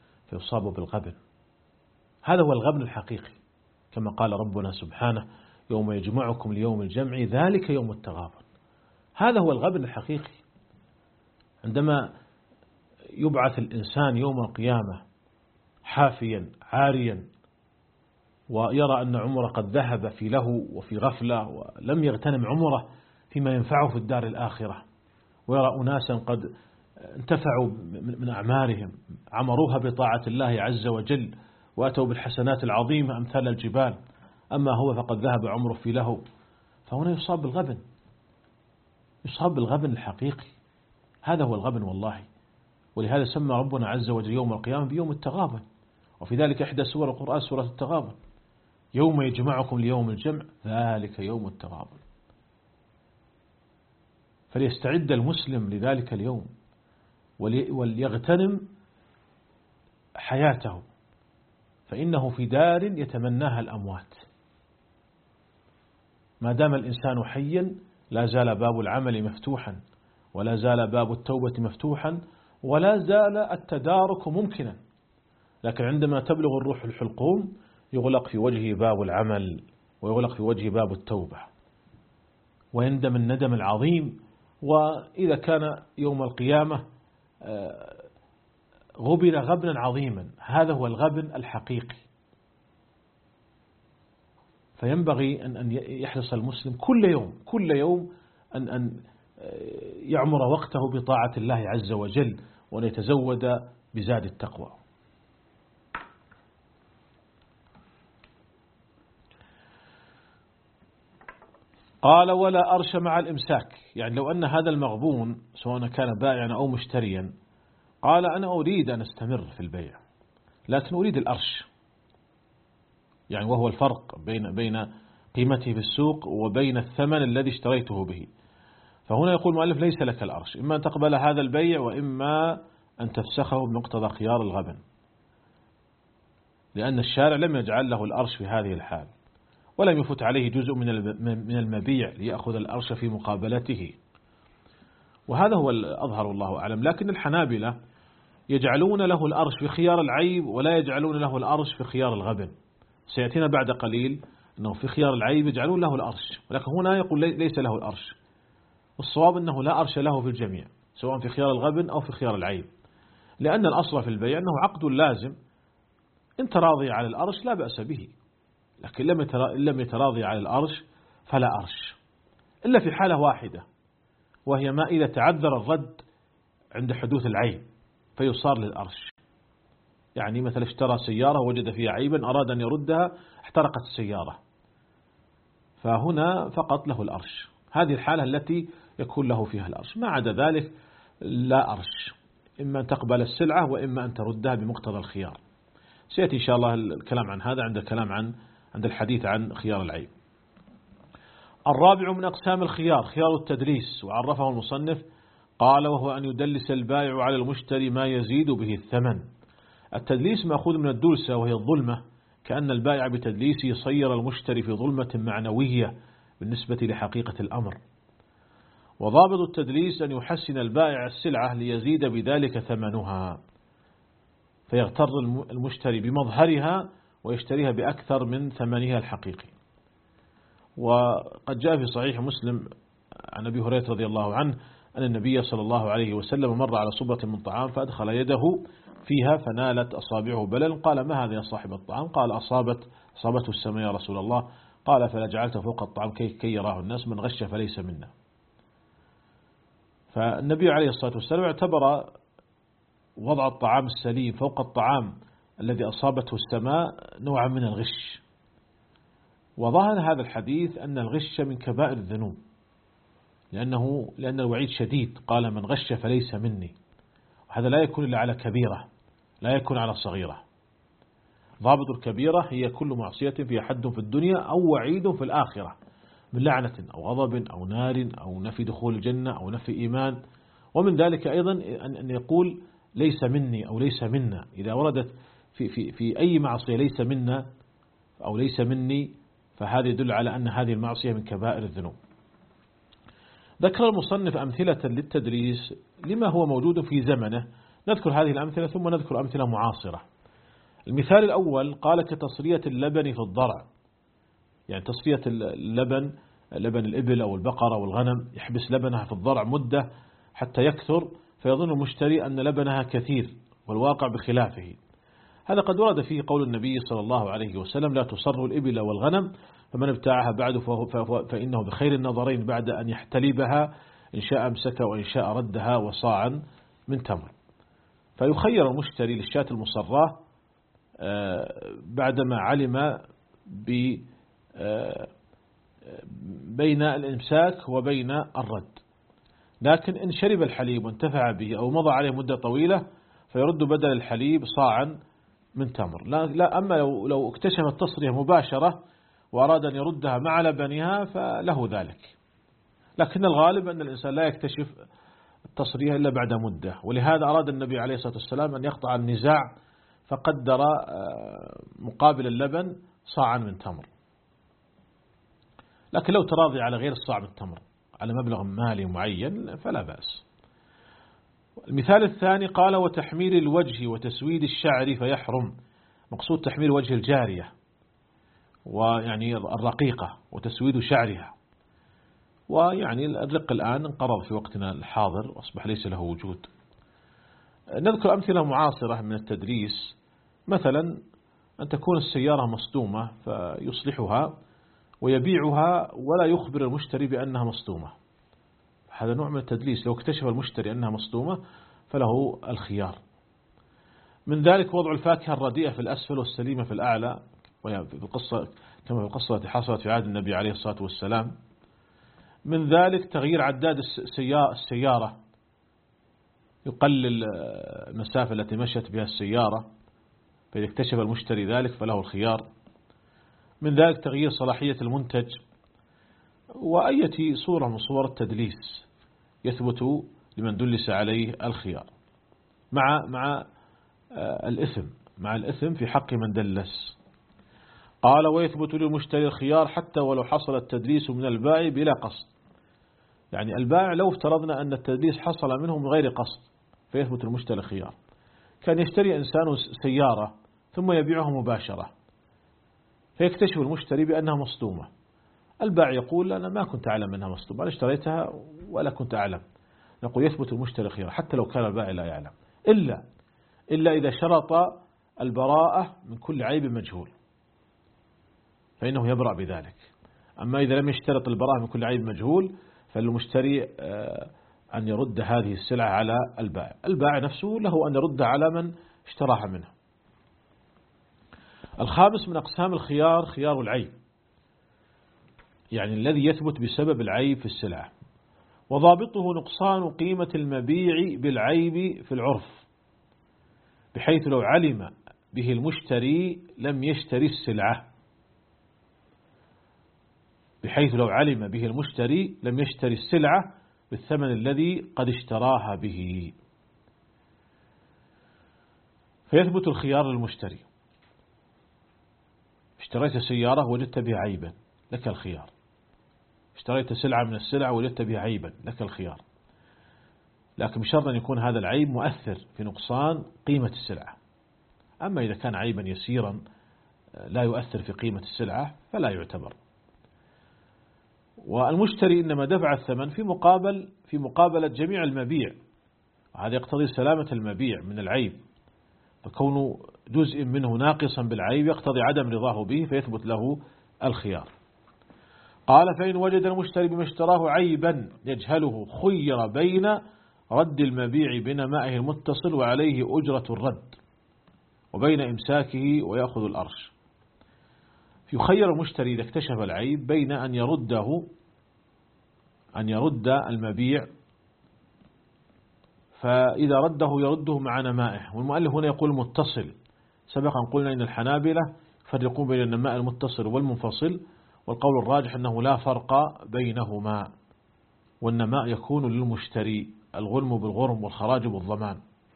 Speaker 2: فيصابوا بالغبن. هذا هو الغبن الحقيقي، كما قال ربنا سبحانه
Speaker 1: يوم يجمعكم ليوم الجمع ذلك يوم التغابن. هذا هو الغبن الحقيقي، عندما يبعث الإنسان يوم القيامة حافيا عاريا ويرى أن عمره قد ذهب في له وفي غفلة ولم يغتنم عمره فيما ينفعه في الدار الآخرة، ويرى أناسا قد انتفعوا من أعمارهم عمروها بطاعة الله عز وجل وأتوا بالحسنات العظيمة أمثال الجبال، أما هو فقد ذهب عمره في له، فهنا يصاب بالغبن، يصاب بالغبن الحقيقي. هذا هو الغبن والله. ولهذا سمى ربنا عز وجل يوم القيامة بيوم التغابن، وفي ذلك إحدى سور القرآن سورة التغابن، يوم يجمعكم ليوم الجمع ذلك يوم التغابن. فليستعد المسلم لذلك اليوم وليغتنم حياته، فإنه في دار يتمناها الأموات. ما دام الإنسان حيا لا زال باب العمل مفتوحا، ولا زال باب التوبة مفتوحا، ولا زال التدارك ممكنا، لكن عندما تبلغ الروح الحلقوم يغلق في وجهه باب العمل ويغلق في وجهه باب التوبة، ويندم الندم العظيم. وإذا كان يوم القيامة غبن غبنا عظيما، هذا هو الغبن الحقيقي. فينبغي أن يحرص المسلم كل يوم كل يوم أن أن يعمر وقته بطاعة الله عز وجل، وأن يتزود بزاد التقوى. قال ولا أرش مع الإمساك، يعني لو أن هذا المغبون سواء كان بائعا أو مشتريا قال أنا أريد أن أستمر في البيع لكن أريد الأرش، يعني وهو الفرق بين بين قيمته في السوق وبين الثمن الذي اشتريته به. فهنا يقول المؤلف ليس لك الأرش، إما أن تقبل هذا البيع وإما أن تفسخه بمقتضى خيار الغبن، لأن الشارع لم يجعل له الأرش في هذه الحال، ولم يفت عليه جزء من المبيع ليأخذ الأرش في مقابلته، وهذا هو الأظهر والله أعلم. لكن الحنابلة يجعلون له الأرش في خيار العيب ولا يجعلون له الأرش في خيار الغبن. سيأتينا بعد قليل أنه في خيار العيب يجعلون له الأرش، ولكن هنا يقول ليس له الأرش. الصواب أنه لا أرش له في الجميع سواء في خيار الغبن أو في خيار العيب، لأن الأصل في البيع أنه عقد لازم، إن تراضي على الأرش لا بأس به، لكن لم يتراضي على الأرش فلا أرش، إلا في حالة واحدة، وهي ما إذا تعذر الرد عند حدوث العيب فيصار للأرش. يعني مثلا اشترى سيارة وجد فيها عيبا أراد أن يردها احترقت السيارة، فهنا فقط له الأرش، هذه الحالة التي يكون له فيها الأرش. ما عدا ذلك لا أرش، إما أن تقبل السلعة وإما أن تردها بمقتضى الخيار. سيأتي إن شاء الله الكلام عن هذا عند الكلام عن عند الحديث عن خيار العيب. الرابع من أقسام الخيار خيار التدليس، وعرفه المصنف قال وهو أن يدلس البائع على المشتري ما يزيد به الثمن. التدليس مأخوذ من الدلسة وهي الظلمة، كأن البائع بتدليسه يصير المشتري في ظلمة معنوية بالنسبة لحقيقة الأمر. وضابط التدليس أن يحسن البائع السلعة ليزيد بذلك ثمنها، فيغتر المشتري بمظهرها ويشتريها بأكثر من ثمنها الحقيقي. وقد جاء في صحيح مسلم عن أبي هريرة رضي الله عنه أن النبي صلى الله عليه وسلم مر على صبرة من طعام فأدخل يده فيها فنالت أصابعه بلل، قال ما هذا يا صاحب الطعام؟ قال أصابت أصابته السماء يا رسول الله، قال فلا جعلته فوق الطعام كي, كي يراه الناس، من غش فليس منا. فالنبي عليه الصلاة والسلام اعتبر وضع الطعام السليم فوق الطعام الذي أصابته السماء نوعا من الغش. وظهر هذا الحديث أن الغش من كبائر الذنوب، لأنه لأن الوعيد شديد، قال من غش فليس مني، وهذا لا يكون إلا على كبيرة، لا يكون على صغيرة. ضابط الكبيرة هي كل معصية فيها حد في الدنيا أو وعيد في الآخرة من لعنة أو غضب أو نار أو نفي دخول الجنة أو نفي إيمان. ومن ذلك أيضا أن يقول ليس مني أو ليس منا، إذا وردت في, في, في أي معصية ليس منا أو ليس مني فهذا يدل على أن هذه المعصية من كبائر الذنوب. ذكر المصنف أمثلة للتدليس لما هو موجود في زمنه، نذكر هذه الأمثلة ثم نذكر أمثلة معاصرة. المثال الأول قال كتصرية اللبن في الضرع، يعني تصفية اللبن، لبن الإبل أو البقرة أو الغنم، يحبس لبنها في الضرع مدة حتى يكثر، فيظن المشتري أن لبنها كثير والواقع بخلافه. هذا قد ورد فيه قول النبي صلى الله عليه وسلم: لا تصر الإبل والغنم، فمن ابتاعها بعد فإنه بخير النظرين بعد أن يحتلبها، إن شاء أمسك وإن شاء ردها وصاعا من تمر. فيخير المشتري للشاة المصراه بعدما علم بين الإمساك وبين الرد. لكن إن شرب الحليب وانتفع به أو مضى عليه مدة طويلة فيرد بدل الحليب صاعا من تمر. لا, لا أما لو, لو اكتشف التصرية مباشرة وأراد أن يردها مع لبنها فله ذلك، لكن الغالب أن الإنسان لا يكتشف التصرية إلا بعد مدة، ولهذا أراد النبي عليه الصلاة والسلام أن يقطع النزاع فقدر مقابل اللبن صاعا من تمر. لكن لو تراضي على غير الصاع من التمر على مبلغ مالي معين فلا بأس. المثال الثاني قال: وتحمير الوجه وتسويد الشعر فيحرم. مقصود تحمير وجه الجارية ويعني الرقيقة وتسويد شعرها، ويعني الرق الآن انقرض في وقتنا الحاضر وأصبح ليس له وجود. نذكر أمثلة معاصرة من التدليس، مثلا أن تكون السيارة مصدومة فيصلحها ويبيعها ولا يخبر المشتري بأنها مصدومة، هذا نوع من التدليس. لو اكتشف المشتري أنها مصدومة فله الخيار. من ذلك وضع الفاكهة الرديئة في الأسفل والسليمة في الأعلى، في القصة كما في القصة التي حصلت في عهد النبي عليه الصلاة والسلام. من ذلك تغيير عداد السيارة، يقلل المسافة التي مشت بها السيارة، فإذا اكتشف المشتري ذلك فله الخيار. من ذلك تغيير صلاحية المنتج، وأية صورة من صور التدليس يثبت لمن دلس عليه الخيار، مع مع الإثم مع الإثم في حق من دلس. قال: ويثبت للمشتري الخيار حتى ولو حصل التدليس من البائع بلا قصد. يعني البائع لو افترضنا أن التدليس حصل منه من غير قصد فيثبت المشتري الخيار. كان يشتري إنسان سيارة ثم يبيعها مباشرة، فيكتشف المشتري بأنها مصدومة. البائع يقول: أنا ما كنت أعلم أنها مصدومة، أنا اشتريتها ولا كنت أعلم. نقول: يثبت المشتري الخيار حتى لو كان البائع لا يعلم، إلا إلا إذا شرط البراءة من كل عيب مجهول فإنه يبرأ بذلك. أما إذا لم يشترط البراءة من كل عيب مجهول فالمشتري أن يرد هذه السلعة على البائع. البائع نفسه له أن يرد على من اشتراها منه. الخامس من أقسام الخيار خيار العيب، يعني الذي يثبت بسبب العيب في السلعة، وضابطه نقصان قيمة المبيع بالعيب في العرف، بحيث لو علم به المشتري لم يشتري السلعة بحيث لو علم به المشتري لم يشتري السلعة بالثمن الذي قد اشتراها به، فيثبت الخيار للمشتري. اشتريت سيارة وجدت بها عيبا، لك الخيار. اشتريت سلعة من السلع وجدت بها عيبا، لك الخيار، لكن بشرط أن يكون هذا العيب مؤثر في نقصان قيمة السلعة. أما إذا كان عيبا يسيرا لا يؤثر في قيمة السلعة فلا يعتبر. والمشتري إنما دفع الثمن في مقابل في مقابلة جميع المبيع، وهذا يقتضي سلامة المبيع من العيب، فكون جزء منه ناقصا بالعيب يقتضي عدم رضاه به فيثبت له الخيار. قال: فإن وجد المشتري بما اشتراه عيبا يجهله خير بين رد المبيع بنمائه المتصل وعليه أجرة الرد وبين إمساكه ويأخذ الأرش. يخير المشتري إذا اكتشف العيب بين أن يرده أن يرد المبيع، فإذا رده يرده مع نمائه. والمؤلف هنا يقول متصل. سبقا قلنا إن الحنابلة يفرقون بين النماء المتصل والمنفصل، والقول الراجح أنه لا فرق بينهما، والنماء يكون للمشتري، الغنم بالغرم والخراج بالضمان.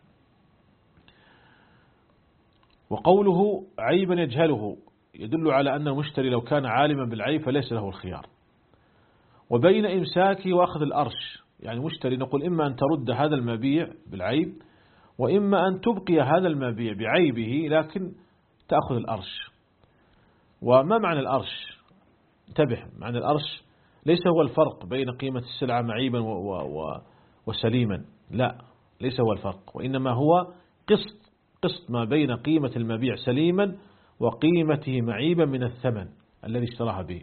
Speaker 1: وقوله عيبا يجهله يدل على أن المشتري لو كان عالما بالعيب فليس له الخيار. وبين إمساكه وأخذ الأرش، يعني مشتري نقول إما أن ترد هذا المبيع بالعيب، وإما أن تبقي هذا المبيع بعيبه لكن تأخذ الأرش. وما معنى الأرش؟ انتبه، معنى الأرش ليس هو الفرق بين قيمة السلعة معيبا و و وسليما، لا، ليس هو الفرق، وإنما هو قسط قسط ما بين قيمة المبيع سليما وقيمته معيبا من الثمن الذي اشتراها به.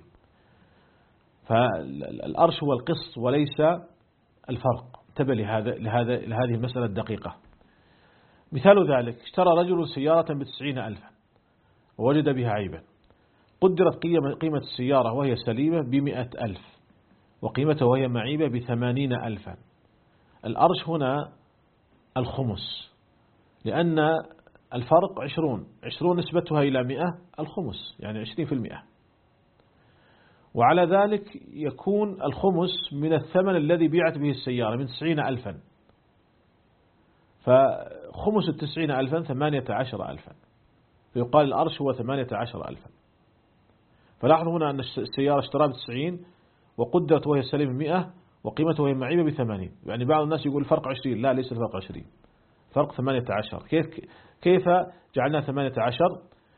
Speaker 1: فالأرش هو القسط وليس الفرق. انتبه لهذا لهذا لهذه المسألة الدقيقة. مثال ذلك: اشترى رجل سيارة بتسعين ألفا ووجد بها عيبا، قدرت قيمة السيارة وهي سليمة بمئة ألف وقيمتها وهي معيبة بثمانين ألفا. الأرش هنا الخمس، لأن الفرق عشرون عشرون نسبتها إلى مئة الخمس، يعني عشرين في المئة، وعلى ذلك يكون الخمس من الثمن الذي بيعت به السيارة من تسعين ألفا، فخمس التسعين ألفا ثمانية عشر ألفا، فيقال الأرش هو ثمانية عشر ألفا. فلاحظوا هنا أن السيارة اشتراها بتسعين وقدرت وهي سليمة مئة وقيمتها وهي معيبة بثمانين. يعني بعض الناس يقول الفرق عشرين، لا، ليس الفرق عشرين، فرق ثمانية عشر. كيف كيف جعلنا ثمانية عشر؟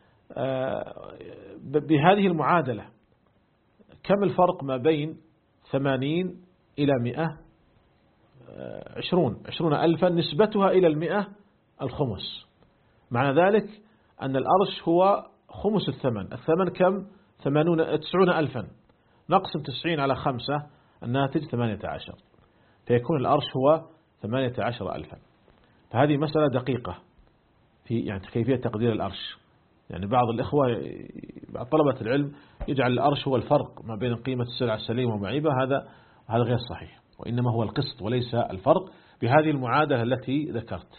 Speaker 1: بهذه المعادلة. كم الفرق ما بين ثمانين إلى مئة؟ عشرون عشرون ألفا، نسبتها إلى المئة الخمس. معنى ذلك أن الأرش هو خمس الثمن. الثمن كم؟ ثمانون تسعون ألفا، نقسم تسعين على خمسة، الناتج ثمانية عشر، فيكون الأرش هو ثمانية عشر ألفا. فهذه مسألة دقيقة في يعني كيفية تقدير الأرش. يعني بعض الإخوة بعض طلبة العلم يجعل الأرش هو الفرق ما بين قيمة السلعة السليمة ومعيبة. هذا هذا غير صحيح، وإنما هو القسط وليس الفرق بهذه المعادلة التي ذكرت.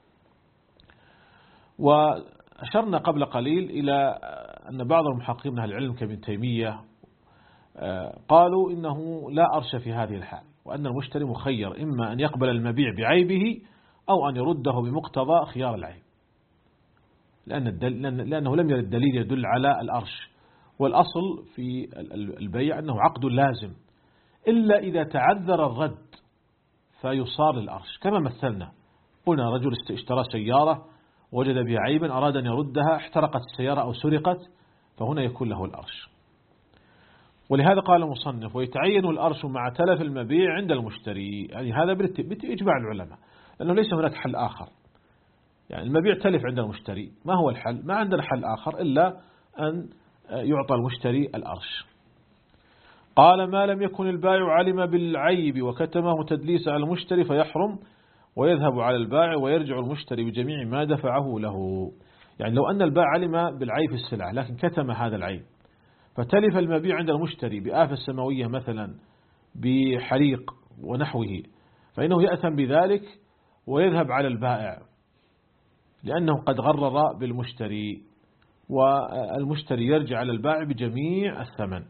Speaker 1: وأشرنا قبل قليل إلى أن بعض المحققين من أهل العلم كابن تيمية قالوا إنه لا أرش في هذه الحال، وأن المشتري مخير إما أن يقبل المبيع بعيبه أو أن يرده بمقتضى خيار العيب، لأن لأنه لم يرد دليل يدل على الأرش. والأصل في البيع أنه عقد لازم، إلا إذا تعذر الرد فيصار للأرش. كما مثلنا، قلنا رجل اشترى سيارة وجد بها عيبا، أراد أن يردها، احترقت السيارة أو سرقت، فهنا يكون له الأرش. ولهذا قال المصنف: ويتعين الأرش مع تلف المبيع عند المشتري. يعني هذا بإجماع العلماء، لأنه ليس هناك حل آخر. يعني المبيع تلف عند المشتري، ما هو الحل؟ ما عندنا حل آخر إلا أن يعطى المشتري الأرش. قال: ما لم يكن البائع علم بالعيب وكتمه تدليس على المشتري فيحرم، ويذهب على البائع ويرجع المشتري بجميع ما دفعه له. يعني لو أن البائع علم بالعيب في السلعة لكن كتم هذا العيب، فتلف المبيع عند المشتري بآفة سماوية مثلا، بحريق ونحوه، فإنه يأثم بذلك ويذهب على البائع، لأنه قد غرر بالمشتري، والمشتري يرجع على البائع بجميع الثمن.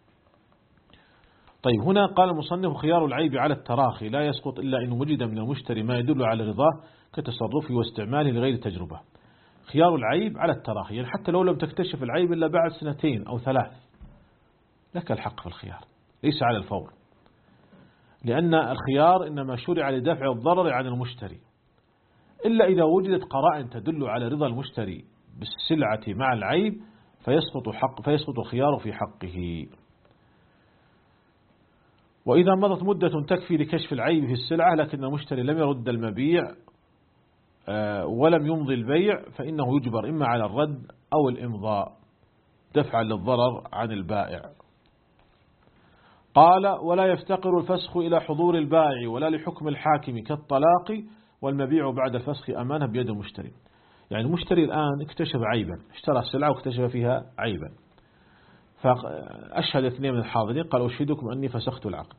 Speaker 1: طيب، هنا قال المصنف: خيار العيب على التراخي لا يسقط إلا إن وجد من المشتري ما يدل على رضاه كتصرفه واستعماله لغير تجربة. خيار العيب على التراخي، يعني حتى لو لم تكتشف العيب إلا بعد سنتين أو ثلاث، لك الحق في الخيار، ليس على الفور، لأن الخيار إنما شرع لدفع الضرر عن المشتري، إلا إذا وجدت قرائن تدل على رضا المشتري بالسلعة مع العيب فيسقط حق فيسقط الخيار في حقه. وإذا مضت مدة تكفي لكشف العيب في السلعة لكن المشتري لم يرد المبيع ولم يمضي البيع، فإنه يجبر إما على الرد أو الإمضاء دفعا للضرر عن البائع. قال: ولا يفتقر الفسخ إلى حضور البائع ولا لحكم الحاكم كالطلاق، والمبيع بعد الفسخ أمانة بيد المشتري. يعني المشتري الآن اكتشف عيبا، اشترى السلعة واكتشف فيها عيبا، فأشهد اثنين من الحاضرين قال: أشهدكم أني فسخت العقد،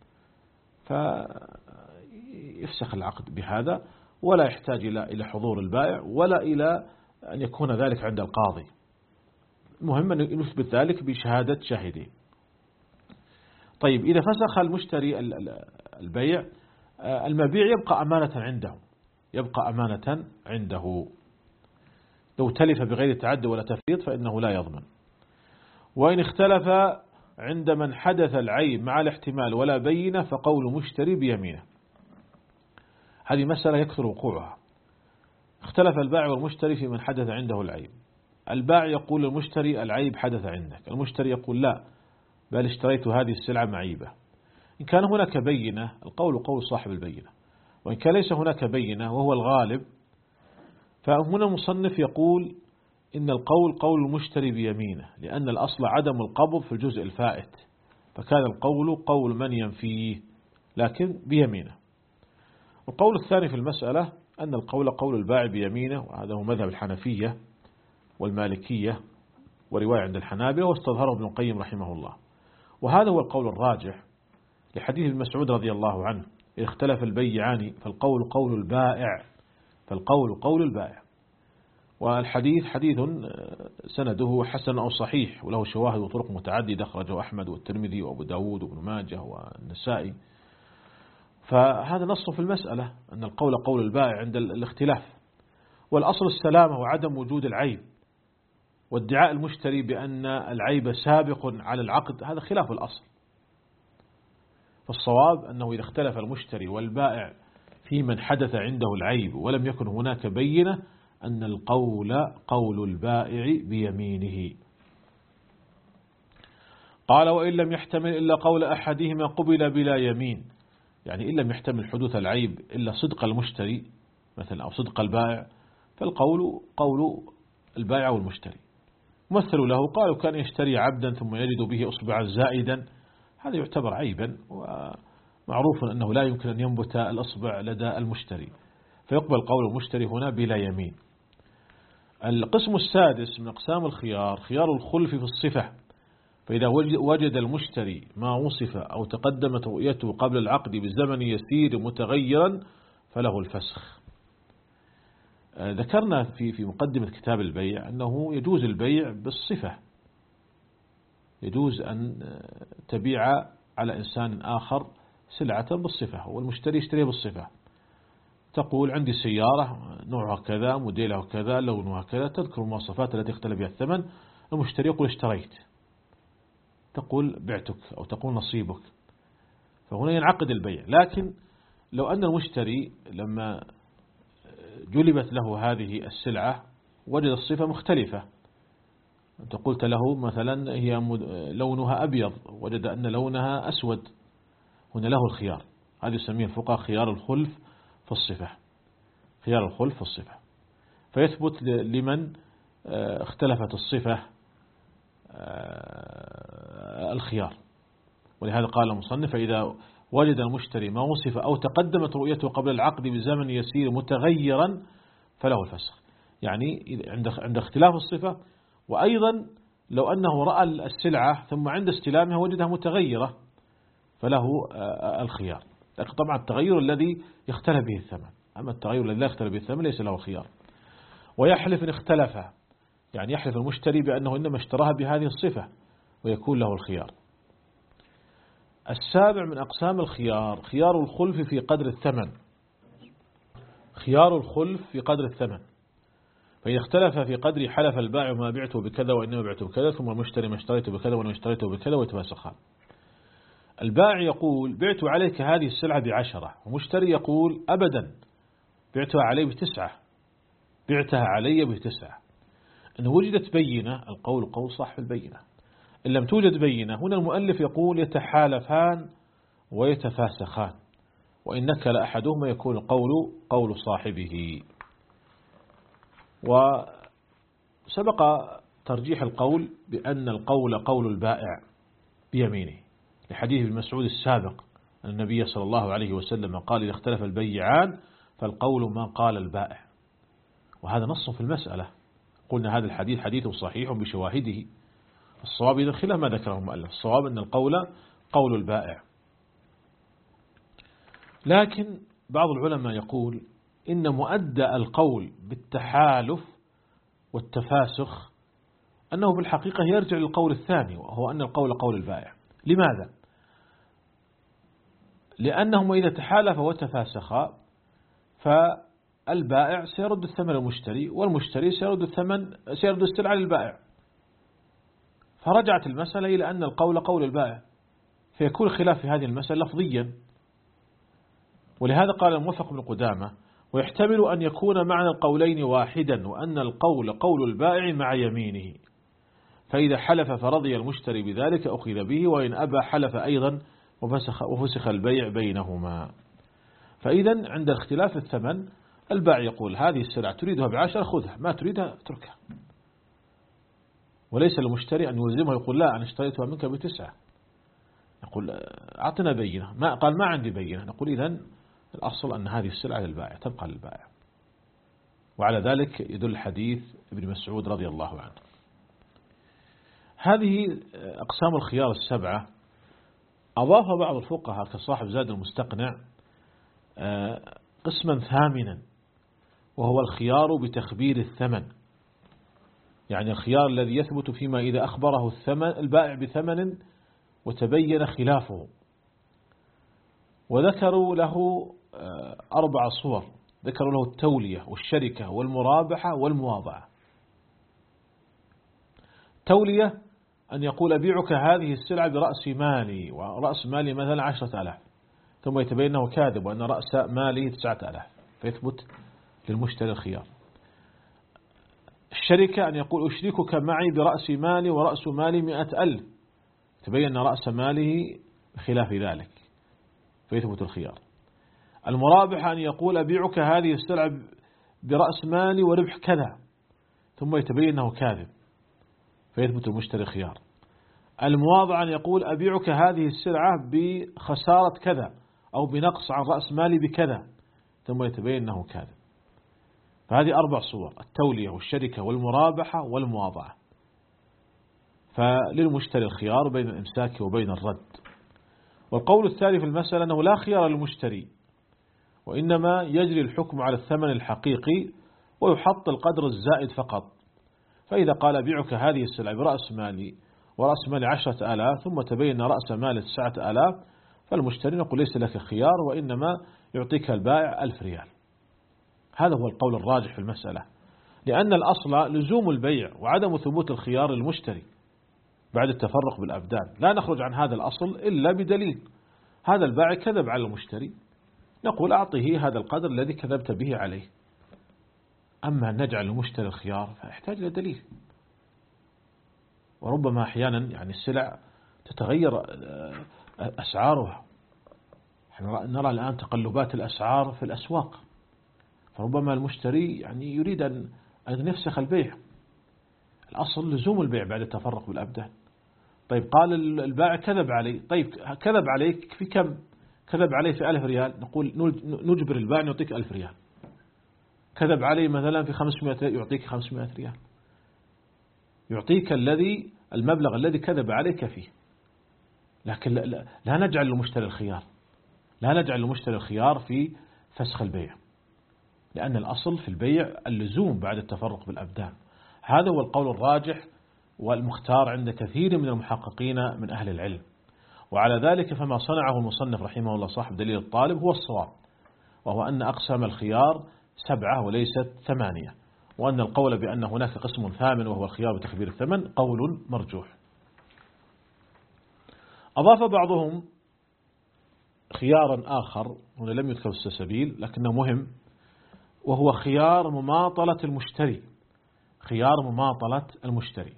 Speaker 1: فيفسخ العقد بهذا، ولا يحتاج إلى حضور البائع ولا إلى أن يكون ذلك عند القاضي. المهم أن نثبت ذلك بشهادة شاهدين. طيب، إذا فسخ المشتري البيع، المبيع يبقى أمانة عنده يبقى أمانة عنده لو تلف بغير تعدي ولا تفريط فإنه لا يضمن. وإن اختلف عند من حدث العيب مع الاحتمال ولا بينة فقول مشتري بيمينه. هذه مسألة يكثر وقوعها. اختلف البائع والمشتري في من حدث عنده العيب. البائع يقول للمشتري: العيب حدث عندك. المشتري يقول: لا، بل اشتريت هذه السلعة معيبة. إن كان هناك بينة القول قول صاحب البينة، وإن كان ليس هناك بينة وهو الغالب، فهنا المصنف يقول إن القول قول المشتري بيمينه، لأن الأصل عدم القبض في الجزء الفائت، فكان القول قول من ينفيه لكن بيمينه. القول الثاني في المسألة أن القول قول البائع بيمينه، وهذا هو مذهب الحنفية والمالكية ورواية عند الحنابلة، واستظهره ابن القيم رحمه الله. وهذا هو القول الراجح لحديث ابن مسعود رضي الله عنه: إذا اختلف البيعان فالقول قول البائع فالقول قول البائع. والحديث حديث سنده حسن أو صحيح، وله شواهد وطرق متعددة، أخرجه أحمد والترمذي وأبو داود وابن ماجه والنسائي. فهذا نص في المسألة أن القول قول البائع عند الاختلاف، والأصل السلامة وعدم وجود العيب، وادعاء المشتري بأن العيب سابق على العقد هذا خلاف الأصل. فالصواب أنه إذا اختلف المشتري والبائع في من حدث عنده العيب ولم يكن هناك بينة أن القول قول البائع بيمينه. قال: وإن لم يحتمل إلا قول أحدهما قبل بلا يمين، يعني إن لم يحتمل حدوث العيب إلا صدق المشتري مثلا أو صدق البائع، فالقول قول البائع والمشتري. مثلوا له، قالوا: كان يشتري عبدا ثم يجد به أصبعا زائدا، هذا يعتبر عيبا، ومعروف أنه لا يمكن أن ينبت الأصبع لدى المشتري، فيقبل قول المشتري هنا بلا يمين. القسم السادس من أقسام الخيار خيار الخلف في الصفة، فإذا وجد المشتري ما وصف أو تقدمت رؤيته قبل العقد بزمن يسير متغيرا فله الفسخ. ذكرنا في في مقدمة كتاب البيع أنه يجوز البيع بالصفة، يجوز أن تبيع على إنسان آخر سلعة بالصفة، والمشتري يشتري بالصفة. تقول: عندي سيارة نوعها كذا، موديلها كذا، لونها كذا، تذكر المواصفات التي اختلف بها الثمن. المشتري يقول: اشتريت، تقول: بعتك، أو تقول: نصيبك. فهنا ينعقد البيع. لكن لو أن المشتري لما جلبت له هذه السلعة وجد الصفة مختلفة، أنت قلت له مثلا هي لونها أبيض، وجد أن لونها أسود، هنا له الخيار. هذا يسميه الفقهاء خيار الخلف في الصفة، خيار الخلف في الصفة، فيثبت لمن اختلفت الصفة الخيار. ولهذا قال المصنف: إذا وجد المشتري ما وصف أو تقدمت رؤيته قبل العقد بزمن يسير متغيرا فله الفسخ، يعني عند اختلاف الصفة. وأيضا لو أنه رأى السلعة ثم عند استلامها وجدها متغيرة فله الخيار، لكن طبعا التغير الذي يختلف به الثمن، أما التغير الذي لا يختلف به الثمن ليس له خيار. ويحلف إن اختلف، يعني يحلف المشتري بأنه إنما اشتراها بهذه الصفة ويكون له الخيار. السابع من أقسام الخيار خيار الخلف في قدر الثمن، خيار الخلف في قدر الثمن، فإذا اختلف في قدر حلف البائع ما بعته بكذا وإنما بعته بكذا، ثم المشتري ما اشتريته بكذا وإنما اشتريته بكذا، ويتفاسخان. البائع يقول: بعت عليك هذه السلعة بعشرة، ومشتري يقول: أبدا، بعتها علي بتسعة، بعتها علي بتسعة. إن وجدت بينة القول قول صاحب البينة، إن لم توجد بينة هنا المؤلف يقول: يتحالفان ويتفاسخان، وإن نكل أحدهما يكون القول قول صاحبه. وسبق ترجيح القول بأن القول قول البائع بيمينه، لحديث ابن مسعود السابق أن النبي صلى الله عليه وسلم قال: إذا اختلف البيعان فالقول ما قال البائع. وهذا نص في المسألة، قلنا هذا الحديث حديث صحيح بشواهده. الصواب إذا خلاف ما ذكره المؤلف، الصواب أن القول قول البائع. لكن بعض العلماء يقول إن مؤدى القول بالتحالف والتفاسخ أنه بالحقيقة يرجع للقول الثاني، وهو أن القول قول البائع. لماذا؟ لأنهما إذا تحالف وتفاسخا فالبائع سيرد الثمن للمشتري، والمشتري سيرد الثمن سيرد السلعة للبائع، فرجعت المسألة إلى أن القول قول البائع، فيكون الخلاف في هذه المسألة لفظيا. ولهذا قال الموفق بن قدامة: ويحتمل أن يكون معنى القولين واحدا، وأن القول قول البائع مع يمينه،
Speaker 2: فإذا حلف فرضي المشتري بذلك أخذ به، وإن أبى حلف أيضا وفسخ, وفسخ البيع بينهما. فإذا عند اختلاف الثمن البائع يقول هذه السلعة تريدها بعشرة خذها، ما تريدها اتركها، وليس المشتري أن يلزمه يقول لا أنا اشتريتها منك بتسعة، يقول أعطنا بينة، ما قال ما عندي بينة، نقول إذن الأصل أن هذه السلعة للبائع تبقى للبائع. وعلى ذلك يدل حديث ابن مسعود رضي الله عنه. هذه أقسام الخيار السبعة أضاف بعض الفقهاء كصاحب زاد المستقنع قسما ثامنا، وهو الخيار بتخبير الثمن، يعني الخيار الذي يثبت فيما إذا أخبره الثمن البائع بثمن وتبين خلافه. وذكروا له أربع صور، ذكروا له التولية والشركة والمرابحة والمواضعة. تولية أن يقول أبيعك هذه السلعة برأس مالي، ورأس مالي مثلا عشرة آلاف، ثم يتبين أنه كاذب وأن رأس مالي تسعة آلاف، فيثبت للمشتري الخيار. الشركة أن يقول أشركك معي برأس مالي ورأس مالي مئة ألف، تبين أن رأس ماله خلاف ذلك، فيثبت الخيار. المرابحة أن يقول أبيعك هذه السلعة برأس مالي وربح كذا، ثم يتبين أنه كاذب، فيثبت المشتري خيار. المواضعة أن يقول أبيعك هذه السلعة بخسارة كذا أو بنقص عن رأس مالي بكذا، ثم يتبين أنه كاذب. فهذه أربع صور: التولية والشركة والمرابحة والمواضعة. فللمشتري الخيار بين الإمساك وبين الرد. والقول الثاني في المسألة أنه لا خيار للمشتري، وإنما يجري الحكم على الثمن الحقيقي ويحط القدر الزائد فقط. فإذا قال أبيعك هذه السلعة برأس مالي ورأس مالي عشرة آلاف، ثم تبين رأس مال تسعة آلاف، فالمشتري يقول ليس لك خيار، وإنما يعطيك البائع ألف ريال. هذا هو القول الراجح في المسألة، لأن الأصل لزوم البيع وعدم ثبوت الخيار للمشتري بعد التفرق بالأبدان. لا نخرج عن هذا الأصل إلا بدليل. هذا البائع كذب على المشتري، نقول أعطيه هذا القدر الذي كذبت به عليه. أما نجعل المشتري الخيار فيحتاج إلى دليل. وربما أحيانا يعني السلع تتغير أسعارها، نرى الآن تقلبات الأسعار في الأسواق، فربما المشتري يعني يريد أن يفسخ البيع. الأصل لزوم البيع بعد التفرق بالأبدان. طيب قال البائع كذب علي، طيب كذب عليك في كم؟ كذب علي في ألف ريال، نقول نجبر البائع يعطيك ألف ريال. كذب علي مثلا في خمسمائة، يعطيك خمسمائة ريال، يعطيك الذي المبلغ الذي كذب عليك فيه. لكن لا, لا نجعل المشتري الخيار، لا نجعل المشتري الخيار في فسخ البيع، لأن الأصل في البيع اللزوم بعد التفرق بالأبدان. هذا هو القول الراجح والمختار عند كثير من المحققين من أهل العلم. وعلى ذلك فما صنعه المصنف رحمه الله صاحب دليل الطالب هو الصواب، وهو أن أقسام الخيار سبعة وليست ثمانية، وأن القول بأن هناك قسم ثامن وهو الخيار بتخبير الثمن قول مرجوح. أضاف بعضهم خيارا آخر هنا لم يذكر السلسبيل لكنه مهم، وهو خيار مماطلة المشتري. خيار مماطلة المشتري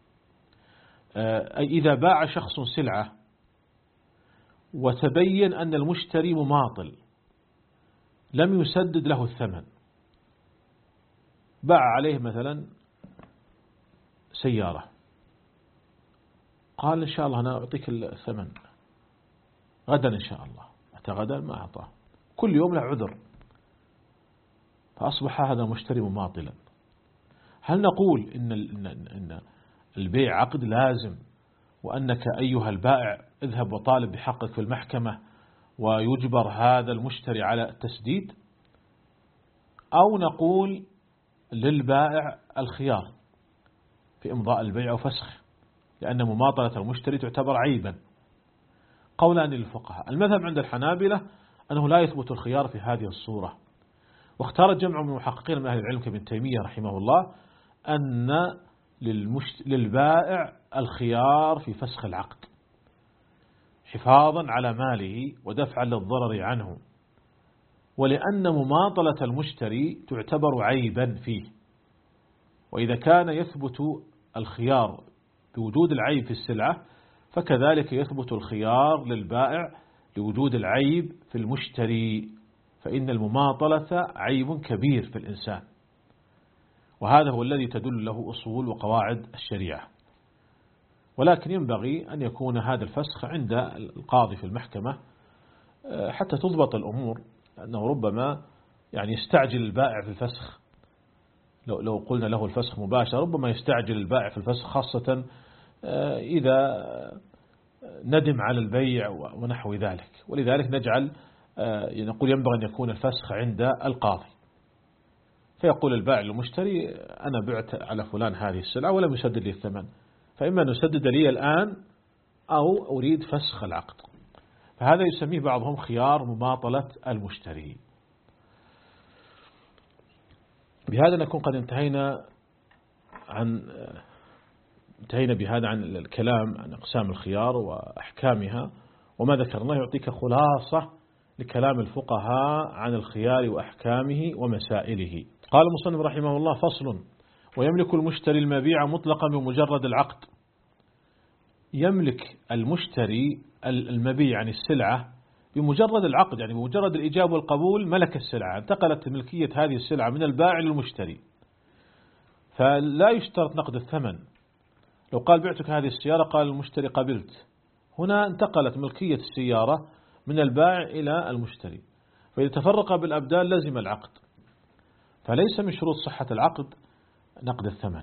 Speaker 2: أي إذا باع شخص سلعة وتبين أن المشتري مماطل لم يسدد له الثمن، باع عليه مثلا سيارة، قال إن شاء الله أنا أعطيك الثمن غدا إن شاء الله، أتى غدا ما أعطاه، كل يوم له عذر، فأصبح هذا المشتري مماطلا. هل نقول إن إن البيع عقد لازم، وأنك أيها البائع اذهب وطالب بحقك في المحكمة ويجبر هذا المشتري على التسديد، أو نقول للبائع الخيار في إمضاء البيع أو فسخ، لأن مماطلة المشتري تعتبر عيبا؟ قولان للفقهاء. المذهب عند الحنابلة أنه لا يثبت الخيار في هذه الصورة، واختار جمع من المحققين من أهل العلم كابن تيمية رحمه الله أن للبائع الخيار في فسخ العقد حفاظا على ماله ودفعا للضرر عنه، ولأن مماطلة المشتري تعتبر عيبا فيه. وإذا كان يثبت الخيار
Speaker 1: بوجود العيب في السلعة، فكذلك يثبت الخيار للبائع لوجود العيب في المشتري، فإن المماطلة عيب كبير في الإنسان، وهذا هو الذي تدل له أصول وقواعد الشريعة. ولكن ينبغي أن يكون هذا الفسخ عند القاضي في المحكمة حتى تضبط الأمور، لأنه ربما يعني يستعجل البائع في الفسخ. لو لو قلنا له الفسخ مباشرة ربما يستعجل البائع في الفسخ، خاصة إذا ندم على البيع ونحو ذلك. ولذلك نجعل نقول ينبغي أن يكون الفسخ عند القاضي، فيقول البائع للمشتري أنا بعت على فلان هذه السلعة ولم يسدد لي الثمن، فإما أن يسدد لي الآن أو أريد فسخ العقد. فهذا يسميه بعضهم خيار مماطلة المشتري. بهذا نكون قد انتهينا عن انتهينا بهذا عن الكلام عن أقسام الخيار وأحكامها، وما ذكرناه يعطيك خلاصة لكلام الفقهاء عن الخيار وأحكامه ومسائله. قال المصنف رحمه الله: فصل: ويملك المشتري المبيع مطلقا بمجرد العقد. يملك المشتري المبيع عن السلعة بمجرد العقد، يعني بمجرد الإجابة والقبول ملك السلعة، انتقلت ملكية هذه السلعة من البائع للمشتري، فلا يشترط نقد الثمن. لو قال بعتك هذه السيارة قال المشتري قبلت، هنا انتقلت ملكية السيارة من البائع إلى المشتري، فإذا تفرق بالأبدان لزم العقد، فليس من شروط صحة العقد نقد الثمن.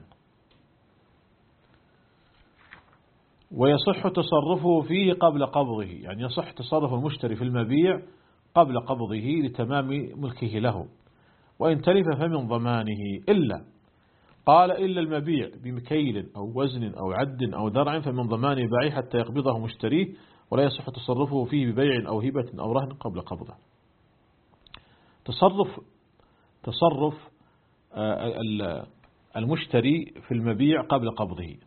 Speaker 1: ويصح تصرفه فيه قبل قبضه، يعني يصح تصرف المشتري في المبيع قبل قبضه لتمام ملكه له، وإن تلف فمن ضمانه، إلا قال إلا المبيع بمكيل أو وزن أو عد أو درع فمن ضمان البائع حتى يقبضه مشتريه، ولا يصح تصرفه فيه ببيع أو هبة أو رهن قبل قبضه. تصرف تصرف المشتري في المبيع قبل قبضه،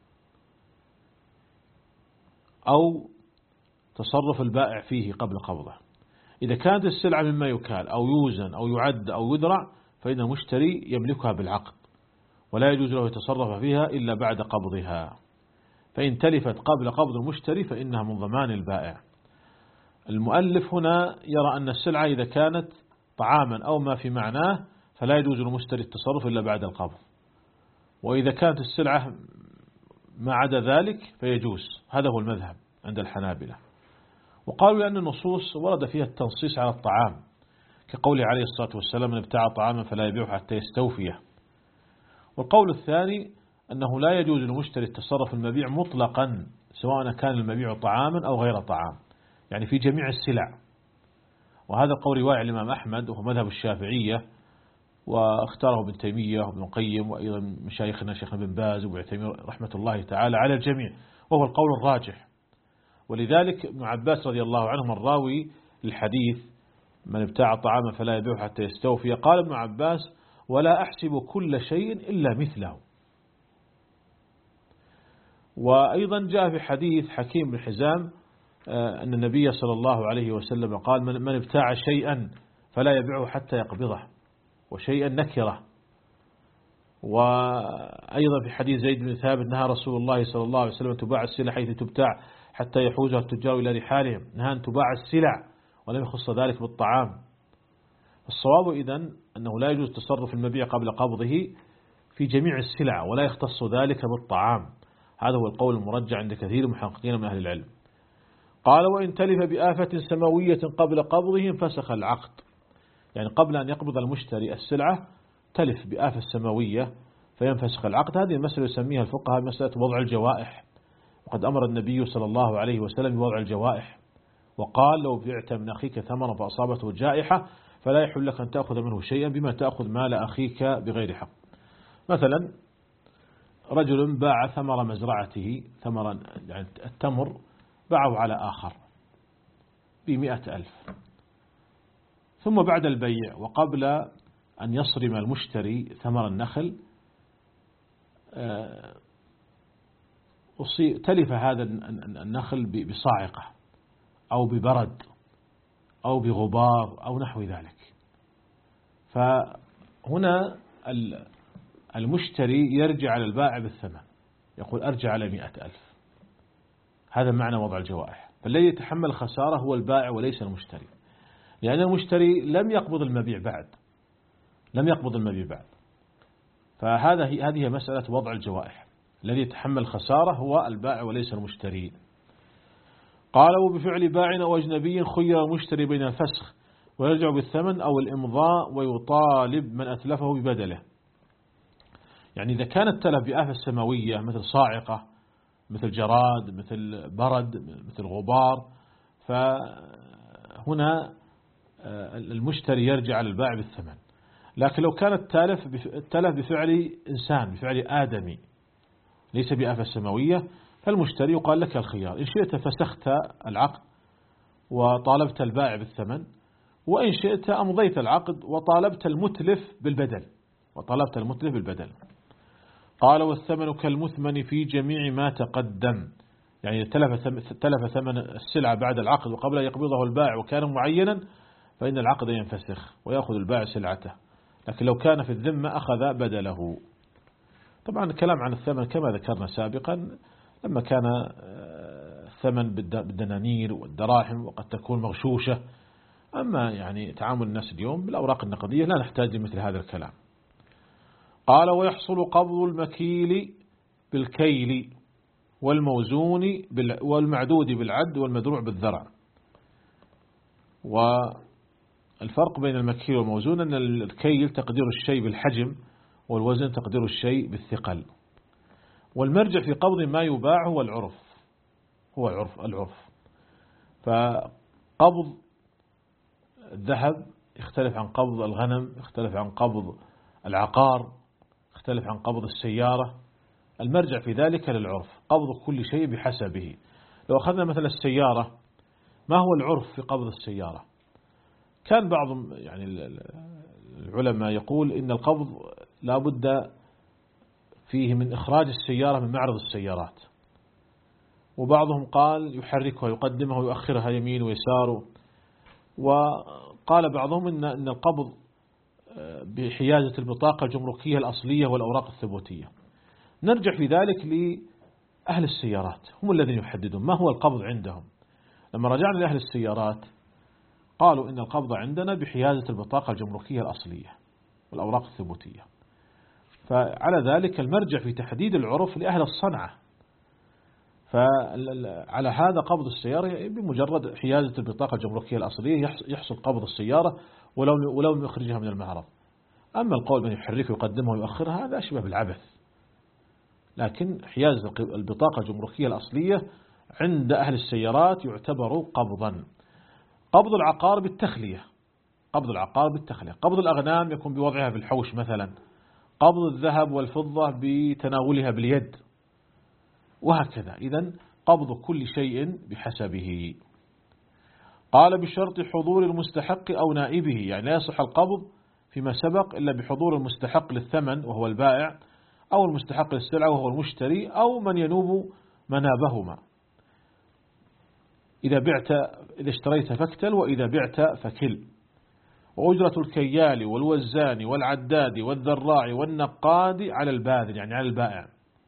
Speaker 1: أو تصرف البائع فيه قبل قبضه. إذا كانت السلعة مما يكال أو يوزن أو يعد أو يدرع فإن المشتري يملكها بالعقد، ولا يجوز له يتصرف فيها إلا بعد قبضها، فإن تلفت قبل قبض المشتري فإنها من ضمان البائع. المؤلف هنا يرى أن السلعة إذا كانت طعاما أو ما في معناه فلا يجوز للمشتري التصرف إلا بعد القبض، وإذا كانت السلعة ما عدا ذلك فيجوز. هذا هو المذهب عند الحنابلة. وقالوا لأن النصوص ورد فيها التنصيص على الطعام، كقوله عليه الصلاة والسلام: من ابتاع طعاما فلا يبيعه حتى يستوفيه. والقول الثاني أنه لا يجوز للمشتري التصرف المبيع مطلقا، سواء كان المبيع طعاما أو غير طعام، يعني في جميع السلع. وهذا القول رواية الإمام أحمد وهو مذهب الشافعية، واختاره ابن تيمية وابن القيم وأيضا مشايخنا شيخنا بن باز وابن تيمية رحمة الله تعالى على الجميع، وهو القول الراجح. ولذلك ابن عباس رضي الله عنهم الراوي للحديث من ابتاع طعاما فلا يبيعه حتى يستوفي، قال ابن عباس: ولا أحسب كل شيء إلا مثله. وأيضا جاء في حديث حكيم بن حزام أن النبي صلى الله عليه وسلم قال: من ابتاع شيئا فلا يبيعه حتى يقبضه، وشيئا نكره. وأيضا في حديث زيد بن ثابت: نهى رسول الله صلى الله عليه وسلم تباع السلع حيث تبتاع حتى يحوزها التجار إلى رحالهم، نهى أن تباع السلع ولم يخص ذلك بالطعام. الصواب إذن أنه لا يجوز تصرف المبيع قبل قبضه في جميع السلع، ولا يختص ذلك بالطعام. هذا هو القول المرجع عند كثير من المحققين من أهل العلم. قال: وإن تلف بآفة سماوية قبل قبضه فسخ العقد، يعني قبل أن يقبض المشتري السلعة تلف بآفة سماوية فينفسخ العقد. هذه المسألة يسميها الفقهاء مسألة وضع الجوائح، وقد أمر النبي صلى الله عليه وسلم بوضع الجوائح، وقال: لو بعت من أخيك ثمرا فأصابته جائحة فلا يحل لك أن تأخذ منه شيئا بما تأخذ مال أخيك بغير حق. مثلا رجل باع ثمر مزرعته، ثمرا يعني التمر، باعه على آخر بمئة ألف، ثم بعد البيع وقبل أن يصرم المشتري ثمر النخل تلف هذا النخل بصاعقة أو ببرد أو بغبار أو نحو ذلك، فهنا المشتري يرجع على البائع بالثمن،
Speaker 2: يقول أرجع على مئة ألف. هذا معنى وضع الجوائح. فالذي يتحمل الخسارة هو البائع وليس المشتري، لأن المشتري لم يقبض المبيع بعد لم يقبض المبيع بعد فهذا هذه مسألة وضع الجوائح. الذي يتحمل الخسارة هو البائع وليس المشتري. قال: وبفعل باع أو أجنبي خير المشتري بين الفسخ ويرجع بالثمن أو الإمضاء ويطالب من أتلفه ببدله. يعني إذا كان التلف بآفة سماوية مثل صاعقة، مثل جراد، مثل برد، مثل غبار، فهنا المشتري يرجع على البائع بالثمن. لكن لو كان التلف التلف بفعل إنسان، بفعل آدمي، ليس بآفة سماوية، فالمشتري يقال لك الخيار: إن شئت فسخت العقد وطالبت البائع بالثمن، وإن شئت أمضيت العقد وطالبت المتلف بالبدل وطالبت المتلف بالبدل. قال: والثمن كالمثمن في جميع ما تقدم. يعني تلف تلف ثمن السلعة بعد العقد وقبل أن يقبضه البائع وكان معينا، فإن العقد ينفسخ ويأخذ البائع سلعته. لكن لو كان في الذمة أخذ بدله. طبعا الكلام عن الثمن كما ذكرنا سابقا، لما كان الثمن بالدنانير والدراهم وقد تكون مغشوشة. أما يعني تعامل الناس اليوم بالأوراق النقدية لا نحتاج لمثل هذا الكلام. قال: ويحصل قبض المكيل بالكيل والموزون والمعدود بالعد والمدروع بالذرع. والفرق بين المكيل والموزون أن الكيل تقدير الشيء بالحجم، والوزن تقدير الشيء بالثقل. والمرجع في قبض ما يباع هو العرف هو العرف العرف فقبض الذهب يختلف عن قبض الغنم، يختلف عن قبض العقار، يختلف عن قبض السيارة. المرجع في ذلك للعرف، قبض كل شيء بحسبه. لو أخذنا مثلا السيارة، ما هو العرف في قبض السيارة؟ كان بعض يعني العلماء يقول إن القبض لا بد فيه من إخراج السيارة من معرض السيارات، وبعضهم قال يحركها، يقدمها ويؤخرها يمين ويسار، وقال بعضهم إن إن القبض بحيازة البطاقة الجمركية الأصلية والأوراق الثبوتية. نرجع في ذلك لأهل السيارات، هم الذين يحددون ما هو القبض عندهم. لما رجعنا لأهل السيارات قالوا إن القبض عندنا بحيازة البطاقة الجمركية الأصلية والأوراق الثبوتية. فعلى ذلك المرجع في تحديد العرف لأهل الصنعة. فعلى هذا قبض السيارة بمجرد حيازة البطاقة الجمركية الأصلية يحصل قبض السيارة ولو ولو لم يخرجها من المعرض. أما القول بأن يحركها ويقدمها ويؤخرها هذا أشبه بالعبث. لكن حيازة البطاقة الجمركية الأصلية عند أهل السيارات يعتبر قبضا. قبض العقار بالتخلية قبض العقار بالتخلية قبض الأغنام يكون بوضعها في الحوش مثلا. قبض الذهب والفضة بتناولها باليد، وهكذا. إذن قبض كل شيء بحسبه. قال: بشرط حضور المستحق أو نائبه. يعني لا يصح القبض فيما سبق إلا بحضور المستحق للثمن وهو البائع، أو المستحق للسلعة وهو المشتري، أو من ينوب منابهما. إذا بعت إذا اشتريت فاكتل، وإذا بعت فكل. وأجرة الكيال والوزان والعداد والذراع والنقاد على الباذل، يعني على البائع.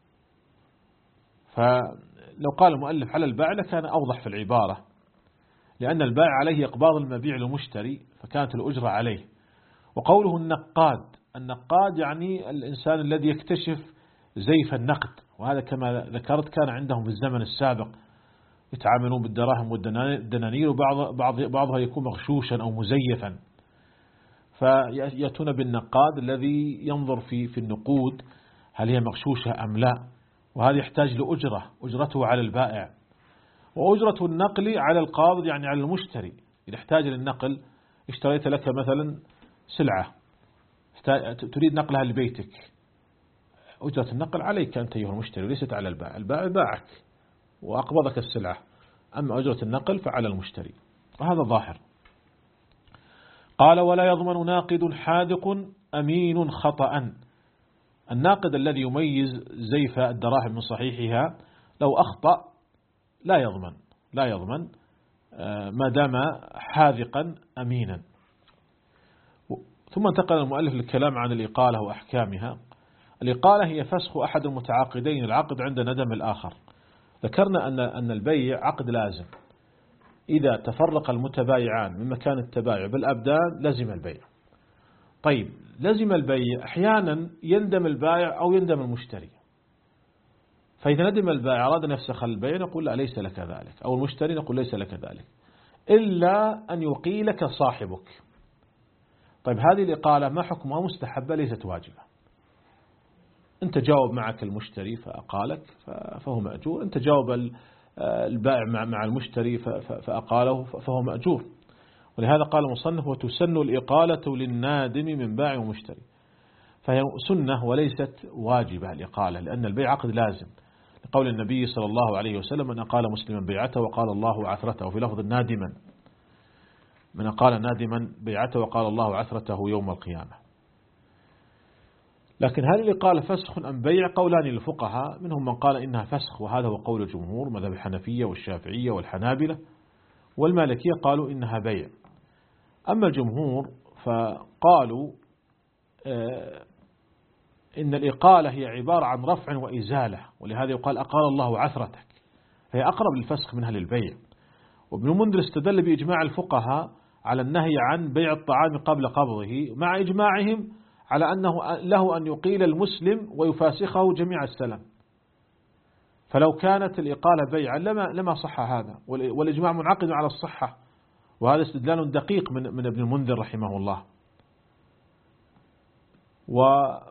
Speaker 2: فلو قال المؤلف على البائع لكان أوضح في العبارة، لأن البائع عليه إقباض المبيع للمشتري فكانت الأجرة عليه. وقوله النقاد النقاد يعني الإنسان الذي يكتشف زيف النقد، وهذا كما ذكرت كان عندهم في الزمن السابق يتعاملون بالدراهم والدنانير، وبعض بعض بعضها يكون مغشوشا أو مزيفا، فيأتون بالنقاد الذي ينظر في في النقود هل هي مغشوشة أم لا، وهذا يحتاج لأجرة أجرته على البائع. وأجرة النقل على القابض يعني على المشتري. إذا احتاج للنقل، اشتريت لك مثلا سلعة تريد نقلها لبيتك، أجرة النقل عليك أنت أيها المشتري وليست على البائع. البائع باعك وأقبضك السلعة، أما أجرة النقل فعلى المشتري، وهذا ظاهر. قال: ولا يضمن ناقد حاذق أمين خطأ. الناقد الذي يميز زيف الدراهم من صحيحها لو أخطأ لا يضمن لا يضمن ما دام حاذقا أمينا. ثم انتقل المؤلف للكلام عن الإقالة وأحكامها.
Speaker 1: الإقالة هي فسخ أحد المتعاقدين العقد عند ندم الآخر. ذكرنا أن أن البيع عقد لازم، إذا تفرق المتبايعان من مكان التبايع بالأبدان لزم البيع. طيب لزم البيع، أحيانا يندم البائع أو يندم المشتري، فإذا ندم البائع أراد أن يفسخ البيع نقول لا ليس لك ذلك، أو المشتري نقول ليس لك ذلك إلا أن يقيلك صاحبك. طيب هذه الإقالة ما حكمها؟ مستحبة ليست واجبة. أنت جاوب معك المشتري فأقالك فهو مأجور، أنت جاوب البائع مع المشتري فأقاله فهو مأجور. ولهذا قال المصنف وتسن الإقالة للنادم من باع ومشتري، فهي سنة وليست واجبة الإقالة، لأن البيع عقد لازم، لقول النبي صلى الله عليه وسلم من أقال مسلما بيعته وقال الله عثرته، وفي لفظ نادما من أقال نادما بيعته وقال الله عثرته يوم القيامة. لكن هل الإقالة فسخ أم بيع؟ قولان للفقهاء، منهم من قال إنها فسخ وهذا هو قول الجمهور مذهب الحنفية والشافعية والحنابلة، والمالكية قالوا إنها بيع. أما الجمهور فقالوا إن الإقالة هي عبارة عن رفع وإزالة، ولهذا يقال أقال الله عثرتك، فهي أقرب للفسخ منها للبيع. وابن المنذر استدل بإجماع الفقهاء على النهي عن بيع الطعام قبل قبضه، مع إجماعهم على أنه له أن يقيل المسلم ويفاسخه جميع السلم، فلو كانت الإقالة بيعا لما لما صح هذا، والإجماع منعقد على الصحة، وهذا استدلال دقيق من من ابن المنذر رحمه الله. وقول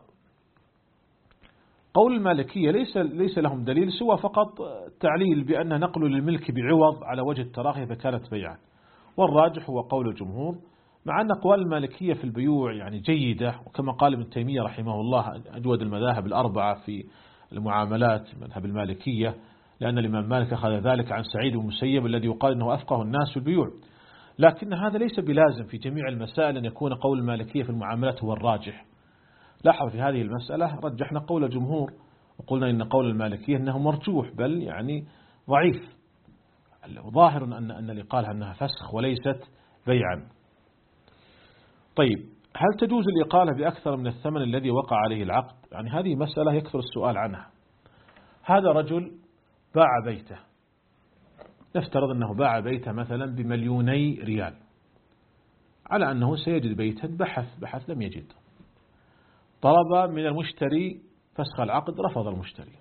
Speaker 1: المالكية ليس ليس لهم دليل سوى فقط تعليل بأن نقل للملك بعوض على وجه التراخي فكانت بيعا، والراجح هو قول الجمهور، مع أن أقوال المالكية في البيوع يعني جيدة، وكما قال ابن تيمية رحمه الله أجود المذاهب الأربعة في المعاملات مذهب المالكية، لأن الإمام مالك أخذ ذلك عن سعيد بن المسيب الذي يقال أنه أفقه الناس في البيوع. لكن هذا ليس بلازم في جميع المسائل أن يكون قول المالكية في المعاملات هو الراجح. لاحظ في هذه المسألة رجحنا قول الجمهور وقلنا إن قول المالكية أنه مرجوح بل يعني ضعيف، ظاهر أن أن الإقالة أنها فسخ وليست بيعا. طيب هل تجوز الإقالة بأكثر من الثمن الذي وقع عليه العقد؟ يعني هذه مسألة يكثر السؤال عنها. هذا رجل باع بيته، نفترض أنه باع بيته مثلا بمليوني ريال، على أنه سيجد بيتا، بحث بحث لم يجد، طلب من المشتري فسخ العقد، رفض المشتري،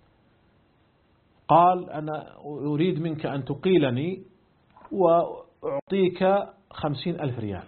Speaker 1: قال أنا أريد منك أن تقيلني وأعطيك خمسين ألف ريال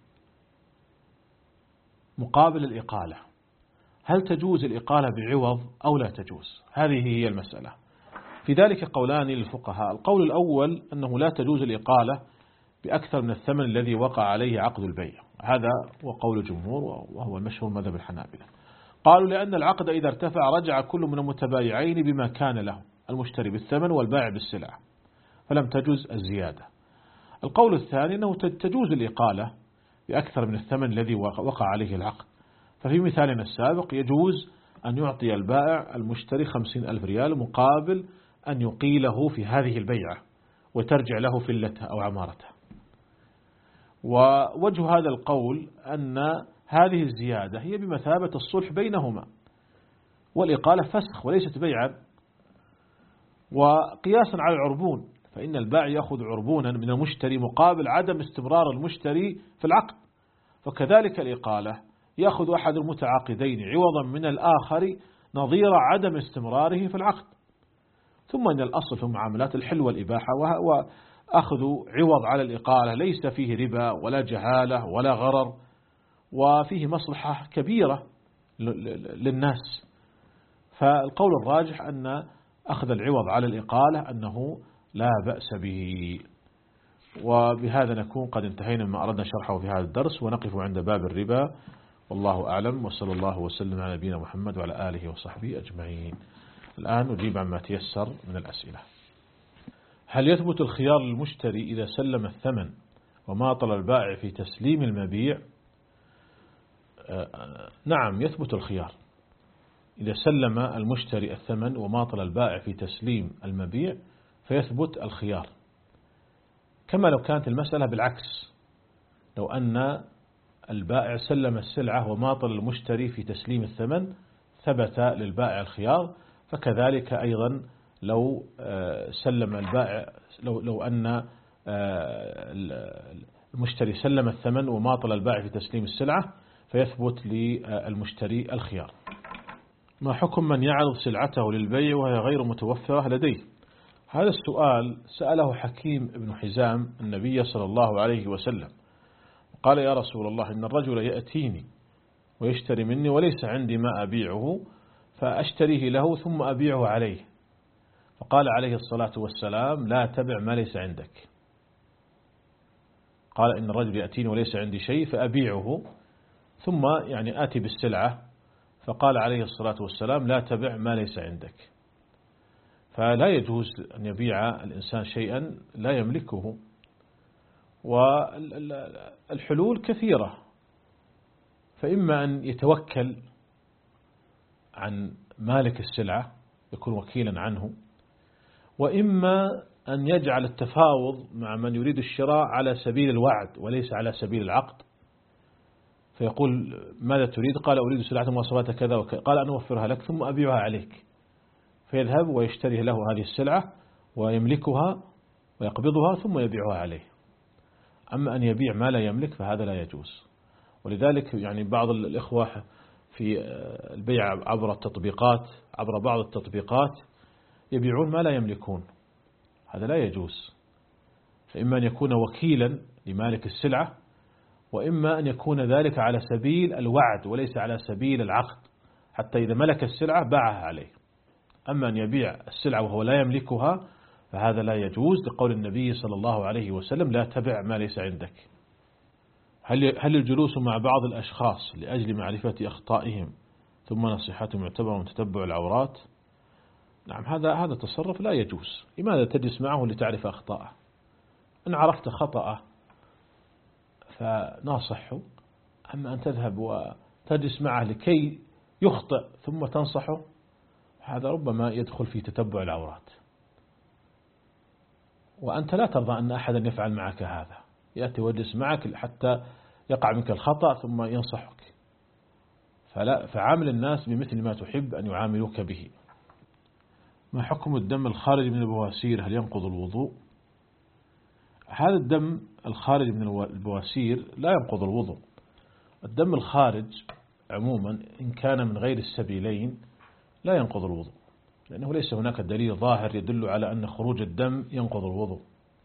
Speaker 1: مقابل الإقالة. هل تجوز الإقالة بعوض أو لا تجوز؟ هذه هي المسألة. في ذلك قولان للفقهاء. القول الأول أنه لا تجوز الإقالة بأكثر من الثمن الذي وقع عليه عقد البيع، هذا هو قول الجمهور وهو المشهور مذهب الحنابلة. قالوا لأن العقد إذا ارتفع رجع كل من المتبايعين بما كان له، المشتري بالثمن والبائع بالسلعة، فلم تجوز الزيادة. القول الثاني أنه تجوز الإقالة بأكثر من الثمن الذي وقع عليه العقد، ففي مثالنا السابق يجوز أن يعطي البائع المشتري خمسين ألف ريال مقابل أن يقيله في هذه البيعة وترجع له فلته أو عمارته. ووجه هذا القول أن هذه الزيادة هي بمثابة الصلح بينهما، والإقالة فسخ وليست بيعا. وقياسا على العربون، فإن البائع يأخذ عربونا من المشتري مقابل عدم استمرار المشتري في العقد، فكذلك الإقالة يأخذ أحد المتعاقدين عوضا من الآخر نظير عدم استمراره في العقد. ثم إن الأصل في المعاملات الحل والإباحة، وأخذ عوض على الإقالة ليس فيه ربا ولا جهالة ولا غرر، وفيه مصلحة كبيرة للناس. فالقول الراجح أن أخذ العوض على الإقالة أنه لا بأس به. وبهذا نكون قد انتهينا مما أردنا شرحه في هذا الدرس، ونقف عند باب الربا، والله أعلم، وصلى الله وسلم على نبينا محمد وعلى آله وصحبه أجمعين. الآن نجيب عما تيسر من الأسئلة. هل يثبت الخيار للمشتري إذا سلم الثمن وماطل البائع في تسليم المبيع؟ آه نعم يثبت الخيار إذا سلم المشتري الثمن وماطل البائع في تسليم المبيع، فيثبت الخيار، كما لو كانت المسألة بالعكس، لو أن البائع سلم السلعة وماطل المشتري في تسليم الثمن
Speaker 2: ثبت للبائع الخيار، فكذلك أيضا لو سلم البائع لو لو أن المشتري سلم الثمن وماطل البائع في تسليم السلعة فيثبت للمشتري الخيار. ما حكم من يعرض سلعته للبيع وهي غير متوفرة لديه؟ هذا السؤال سأله حكيم بن حزام النبي صلى الله عليه وسلم، قال: يا رسول الله، إن الرجل يأتيني ويشتري مني وليس عندي ما أبيعه، فأشتريه له ثم أبيعه عليه. فقال عليه الصلاة والسلام: لا تبع ما ليس عندك. قال: إن الرجل يأتيني وليس عندي شيء فأبيعه ثم يعني آتي بالسلعة. فقال عليه الصلاة والسلام: لا تبع ما ليس عندك. فلا يجوز أن يبيع الإنسان شيئا لا يملكه. والحلول كثيرة، فإما أن يتوكل عن مالك السلعة يكون وكيلا عنه، وإما أن يجعل التفاوض مع من يريد الشراء على سبيل الوعد وليس على سبيل العقد، فيقول: ماذا تريد؟ قال: أريد سلعة مواصفاتها كذا وكذا. قال: أنا أوفرها لك ثم أبيعها عليك. فيذهب ويشتري له هذه السلعة ويملكها ويقبضها ثم يبيعها عليه. أما أن يبيع ما لا يملك فهذا لا يجوز. ولذلك يعني بعض الإخوة في البيع عبر التطبيقات عبر بعض التطبيقات يبيعون ما لا يملكون، هذا لا يجوز. فإما أن يكون وكيلا لمالك السلعة، وإما أن يكون ذلك على سبيل الوعد وليس على سبيل العقد، حتى إذا ملك السلعة باعها عليه. أما أن يبيع السلعة وهو لا يملكها فهذا لا يجوز، لقول النبي صلى الله عليه وسلم: لا تبع ما ليس عندك. هل هل الجلوس مع بعض الأشخاص لأجل معرفة أخطائهم ثم نصيحتهم يعتبر من تتبع العورات؟ نعم، هذا هذا تصرف لا يجوز. لماذا تجلس معه لتعرف أخطاءه؟ إن عرفت خطأه فناصحه، أما أن تذهب وتجلس معه لكي يخطئ ثم تنصحه، هذا ربما يدخل في تتبع العورات. وأنت لا ترضى أن أحدا يفعل معك هذا، يأتي ويجلس معك حتى يقع منك الخطأ ثم ينصحك. فلا فعامل الناس بمثل ما تحب أن يعاملوك به. ما حكم الدم الخارج من البواسير؟ هل ينقض الوضوء؟ هذا الدم الخارج من البواسير لا ينقض الوضوء. الدم الخارج عموما إن كان من غير السبيلين لا ينقض الوضوء، لأنه ليس هناك دليل ظاهر يدل على أن خروج الدم ينقض الوضوء.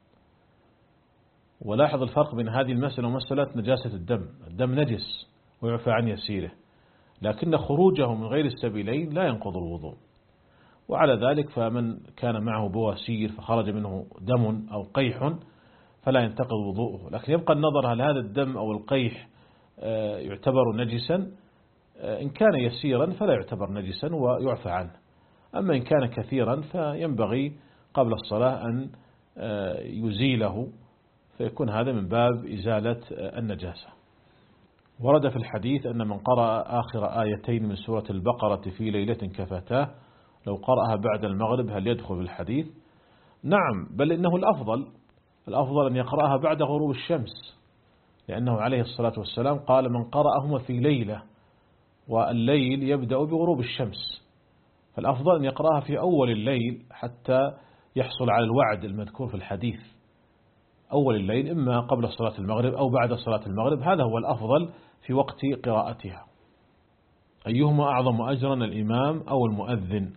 Speaker 2: ولاحظ الفرق بين هذه المسألة ومسألة نجاسة الدم. الدم نجس ويعفى عن يسيره، لكن خروجه من غير السبيلين لا ينقض الوضوء. وعلى ذلك فمن كان معه بواسير فخرج منه دم أو قيح فلا ينتقض وضوءه. لكن يبقى النظر هل هذا الدم أو القيح يعتبر نجسا. إن كان يسيرا فلا يعتبر نجسا ويعفى عنه، أما إن كان كثيرا فينبغي قبل الصلاة أن يزيله، فيكون هذا من باب إزالة النجاسة. ورد في الحديث أن من قرأ آخر آيتين من سورة البقرة في ليلة كفتاه لو قرأها بعد المغرب هل يدخل في الحديث؟ نعم، بل إنه الأفضل الأفضل أن يقرأها بعد غروب الشمس، لأنه عليه الصلاة والسلام قال: من قرأهما في ليلة، والليل يبدأ بغروب الشمس، فالأفضل أن يقرأها في أول الليل حتى يحصل على الوعد المذكور في الحديث. أول الليل إما قبل صلاة المغرب أو بعد صلاة المغرب، هذا هو الأفضل في وقت قراءتها. أيهما أعظم أجرا، الإمام أو المؤذن؟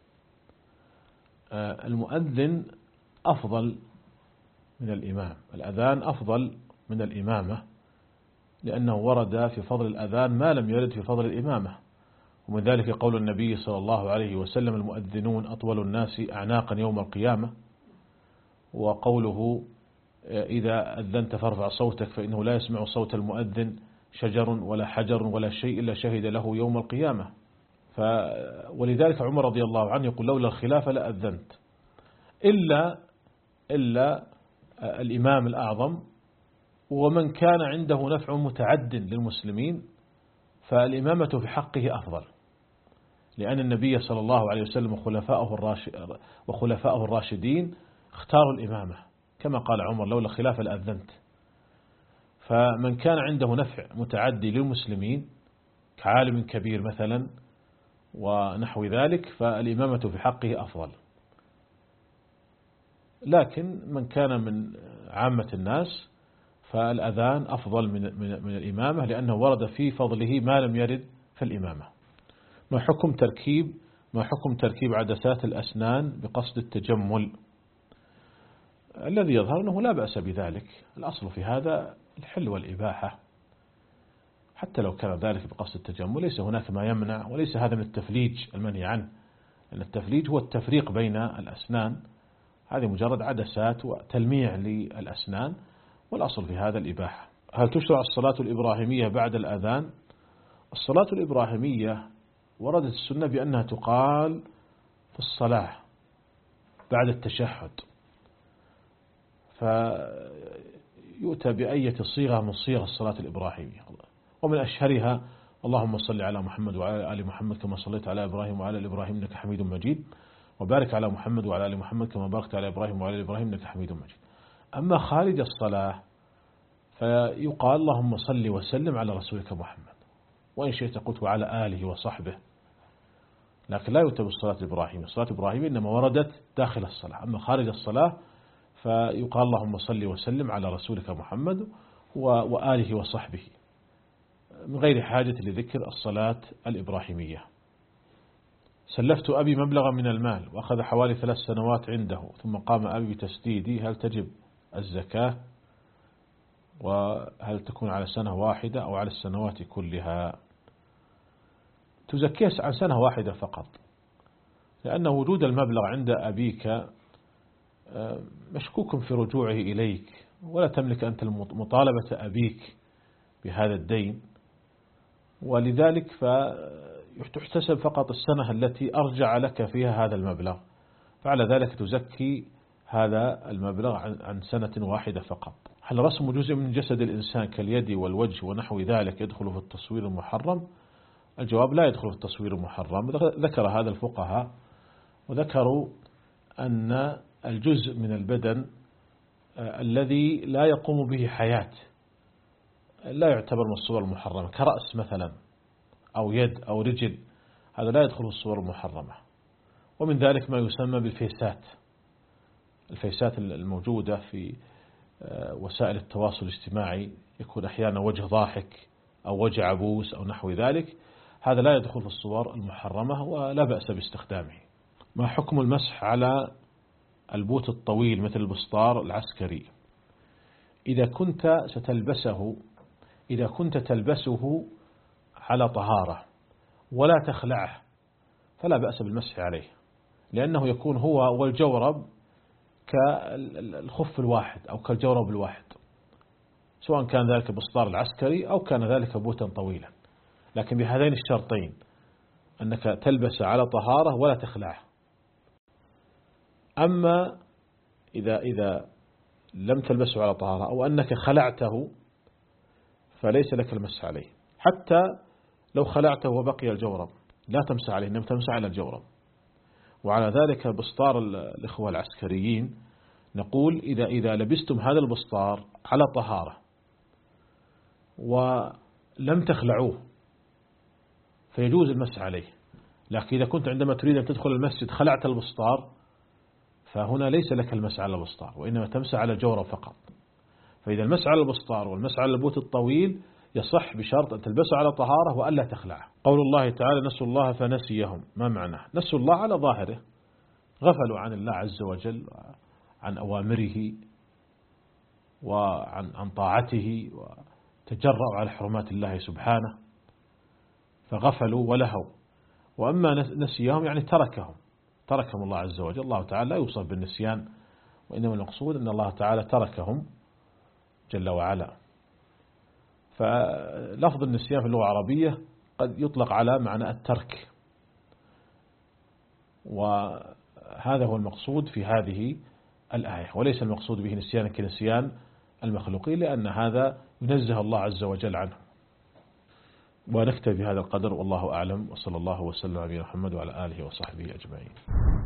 Speaker 2: المؤذن أفضل من الإمام. الأذان أفضل من الإمامة، لأنه ورد في فضل الأذان ما لم يرد في فضل الإمامة. ومن ذلك قول النبي صلى الله عليه وسلم: المؤذنون أطول الناس أعناقا يوم القيامة. وقوله: إذا أذنت فارفع صوتك فإنه لا يسمع صوت المؤذن شجر ولا حجر ولا شيء إلا شهد له يوم القيامة. ف ولذلك عمر رضي الله عنه يقول: لولا الخلافة لأذنت. إلا إلا الإمام الأعظم ومن كان عنده نفع متعد للمسلمين فالإمامة في حقه أفضل، لأن النبي صلى الله عليه وسلم وخلفاءه الراشدين اختاروا الإمامة، كما قال عمر: لولا الخلافة لأذنت. فمن كان عنده نفع متعدي للمسلمين كعالم كبير مثلا، ونحو ذلك فالإمامة في حقه أفضل. لكن من كان من عامة الناس فالأذان أفضل من من من الإمامة، لأنه ورد في فضله ما لم يرد في الإمامة. ما حكم تركيب ما حكم تركيب عدسات الأسنان بقصد التجمل؟ الذي يظهر أنه لا بأس بذلك، الأصل في هذا الحل والإباحة، حتى لو كان ذلك بقصد التجمل ليس هناك ما يمنع، وليس هذا من التفليج المنهي عنه، لأن التفليج هو التفريق بين الأسنان، هذه مجرد عدسات وتلميع للأسنان، والأصل في هذا الإباحة. هل تشرع الصلاة الإبراهيمية بعد الأذان؟ الصلاة الإبراهيمية وردت السنة بأنها تقال في الصلاة بعد التشهد، فيؤتى بأية صيغة من صيغ الصلاة الإبراهيمية، ومن أشهرها اللهم صل على محمد وعلى آل محمد كما صليت على إبراهيم وعلى آل إبراهيم إنك حميد مجيد، وبارك على محمد وعلى آل محمد كما باركت على إبراهيم وعلى آل إبراهيم إنك حميد مجيد. أما خارج الصلاة فيقال اللهم صل وسلم على رسولك محمد، وإن شئت قلت وعلى آله وصحبه، لكن لا يؤتى بالصلاة الإبراهيمية. الصلاة الإبراهيمية إنما وردت داخل الصلاة، أما خارج الصلاة فيقال اللهم صل وسلم على رسولك محمد وآله وصحبه، من غير حاجة لذكر الصلاة الإبراهيمية. سلفت أبي مبلغا من المال وأخذ حوالي ثلاث سنوات عنده، ثم قام أبي بتسديدي، هل تجب الزكاة؟ وهل تكون على سنة واحدة أو على السنوات كلها؟ تزكيه عن سنة واحدة فقط، لأن وجود المبلغ عند أبيك مشكوك في رجوعه إليك، ولا تملك أنت مطالبة أبيك بهذا الدين، ولذلك فتحتسب فقط السنة التي أرجع لك فيها هذا المبلغ، فعلى ذلك تزكي هذا المبلغ عن سنة واحدة فقط. هل رسم جزء من جسد الإنسان كاليد والوجه ونحو ذلك يدخل في التصوير المحرم؟ الجواب لا يدخل في التصوير المحرم. ذكر هذا الفقهاء، وذكروا أن الجزء من البدن الذي لا يقوم به حياة لا يعتبر من الصور المحرمة، كرأس مثلا أو يد أو رجل، هذا لا يدخل في الصور المحرمة. ومن ذلك ما يسمى بالفيسات، الفيسات الموجودة في وسائل التواصل الاجتماعي، يكون أحيانا وجه ضاحك أو وجه عبوس أو نحو ذلك، هذا لا يدخل في الصور المحرمة ولا بأس باستخدامه. ما حكم المسح على البوت الطويل مثل البسطار العسكري إذا كنت ستلبسه إذا كنت تلبسه على طهارة ولا تخلعه فلا بأس بالمسح عليه، لأنه يكون هو والجورب كالخف الواحد أو كالجورب الواحد، سواء كان ذلك البسطار العسكري أو كان ذلك بوتا طويلا، لكن بهذين الشرطين أنك تلبس على طهارة ولا تخلعه. أما إذا إذا لم تلبسه على طهارة أو أنك خلعته فليس لك المسح عليه، حتى لو خلعته وبقي الجورب لا تمسح عليه، إنما تمسح على الجورب. وعلى ذلك بسطار الإخوة العسكريين نقول إذا إذا لبستم هذا البسطار على طهارة ولم تخلعوه فيجوز المسح عليه، لكن إذا كنت عندما تريد أن تدخل المسجد خلعت البسطار فهنا ليس لك المسح على البسطار، وإنما تمسح على الجورب فقط. فإذا المسح على البسطار والمسح على البوت الطويل يصح بشرط أن تلبسه على طهارة وألا تخلعه. قول الله تعالى نسوا الله فنسيهم، ما معناه؟ نسوا الله على ظاهره، غفلوا عن الله عز وجل، عن أوامره وعن عن طاعته، وتجرأوا على حرمات الله سبحانه فغفلوا ولهوا. وأما نسيهم يعني تركهم تركهم الله عز وجل. الله تعالى لا يوصف بالنسيان، وإنما المقصود أن الله تعالى تركهم جل وعلا. فلفظ النسيان في اللغة العربية قد يطلق على معنى الترك، وهذا هو المقصود في هذه الآية، وليس المقصود به نسيان كنسيان المخلوقين، لأن هذا ينزه الله عز وجل عنه. ونكتفي بهذا القدر، والله أعلم، وصلى الله وسلم على محمد وعلى آله وصحبه أجمعين.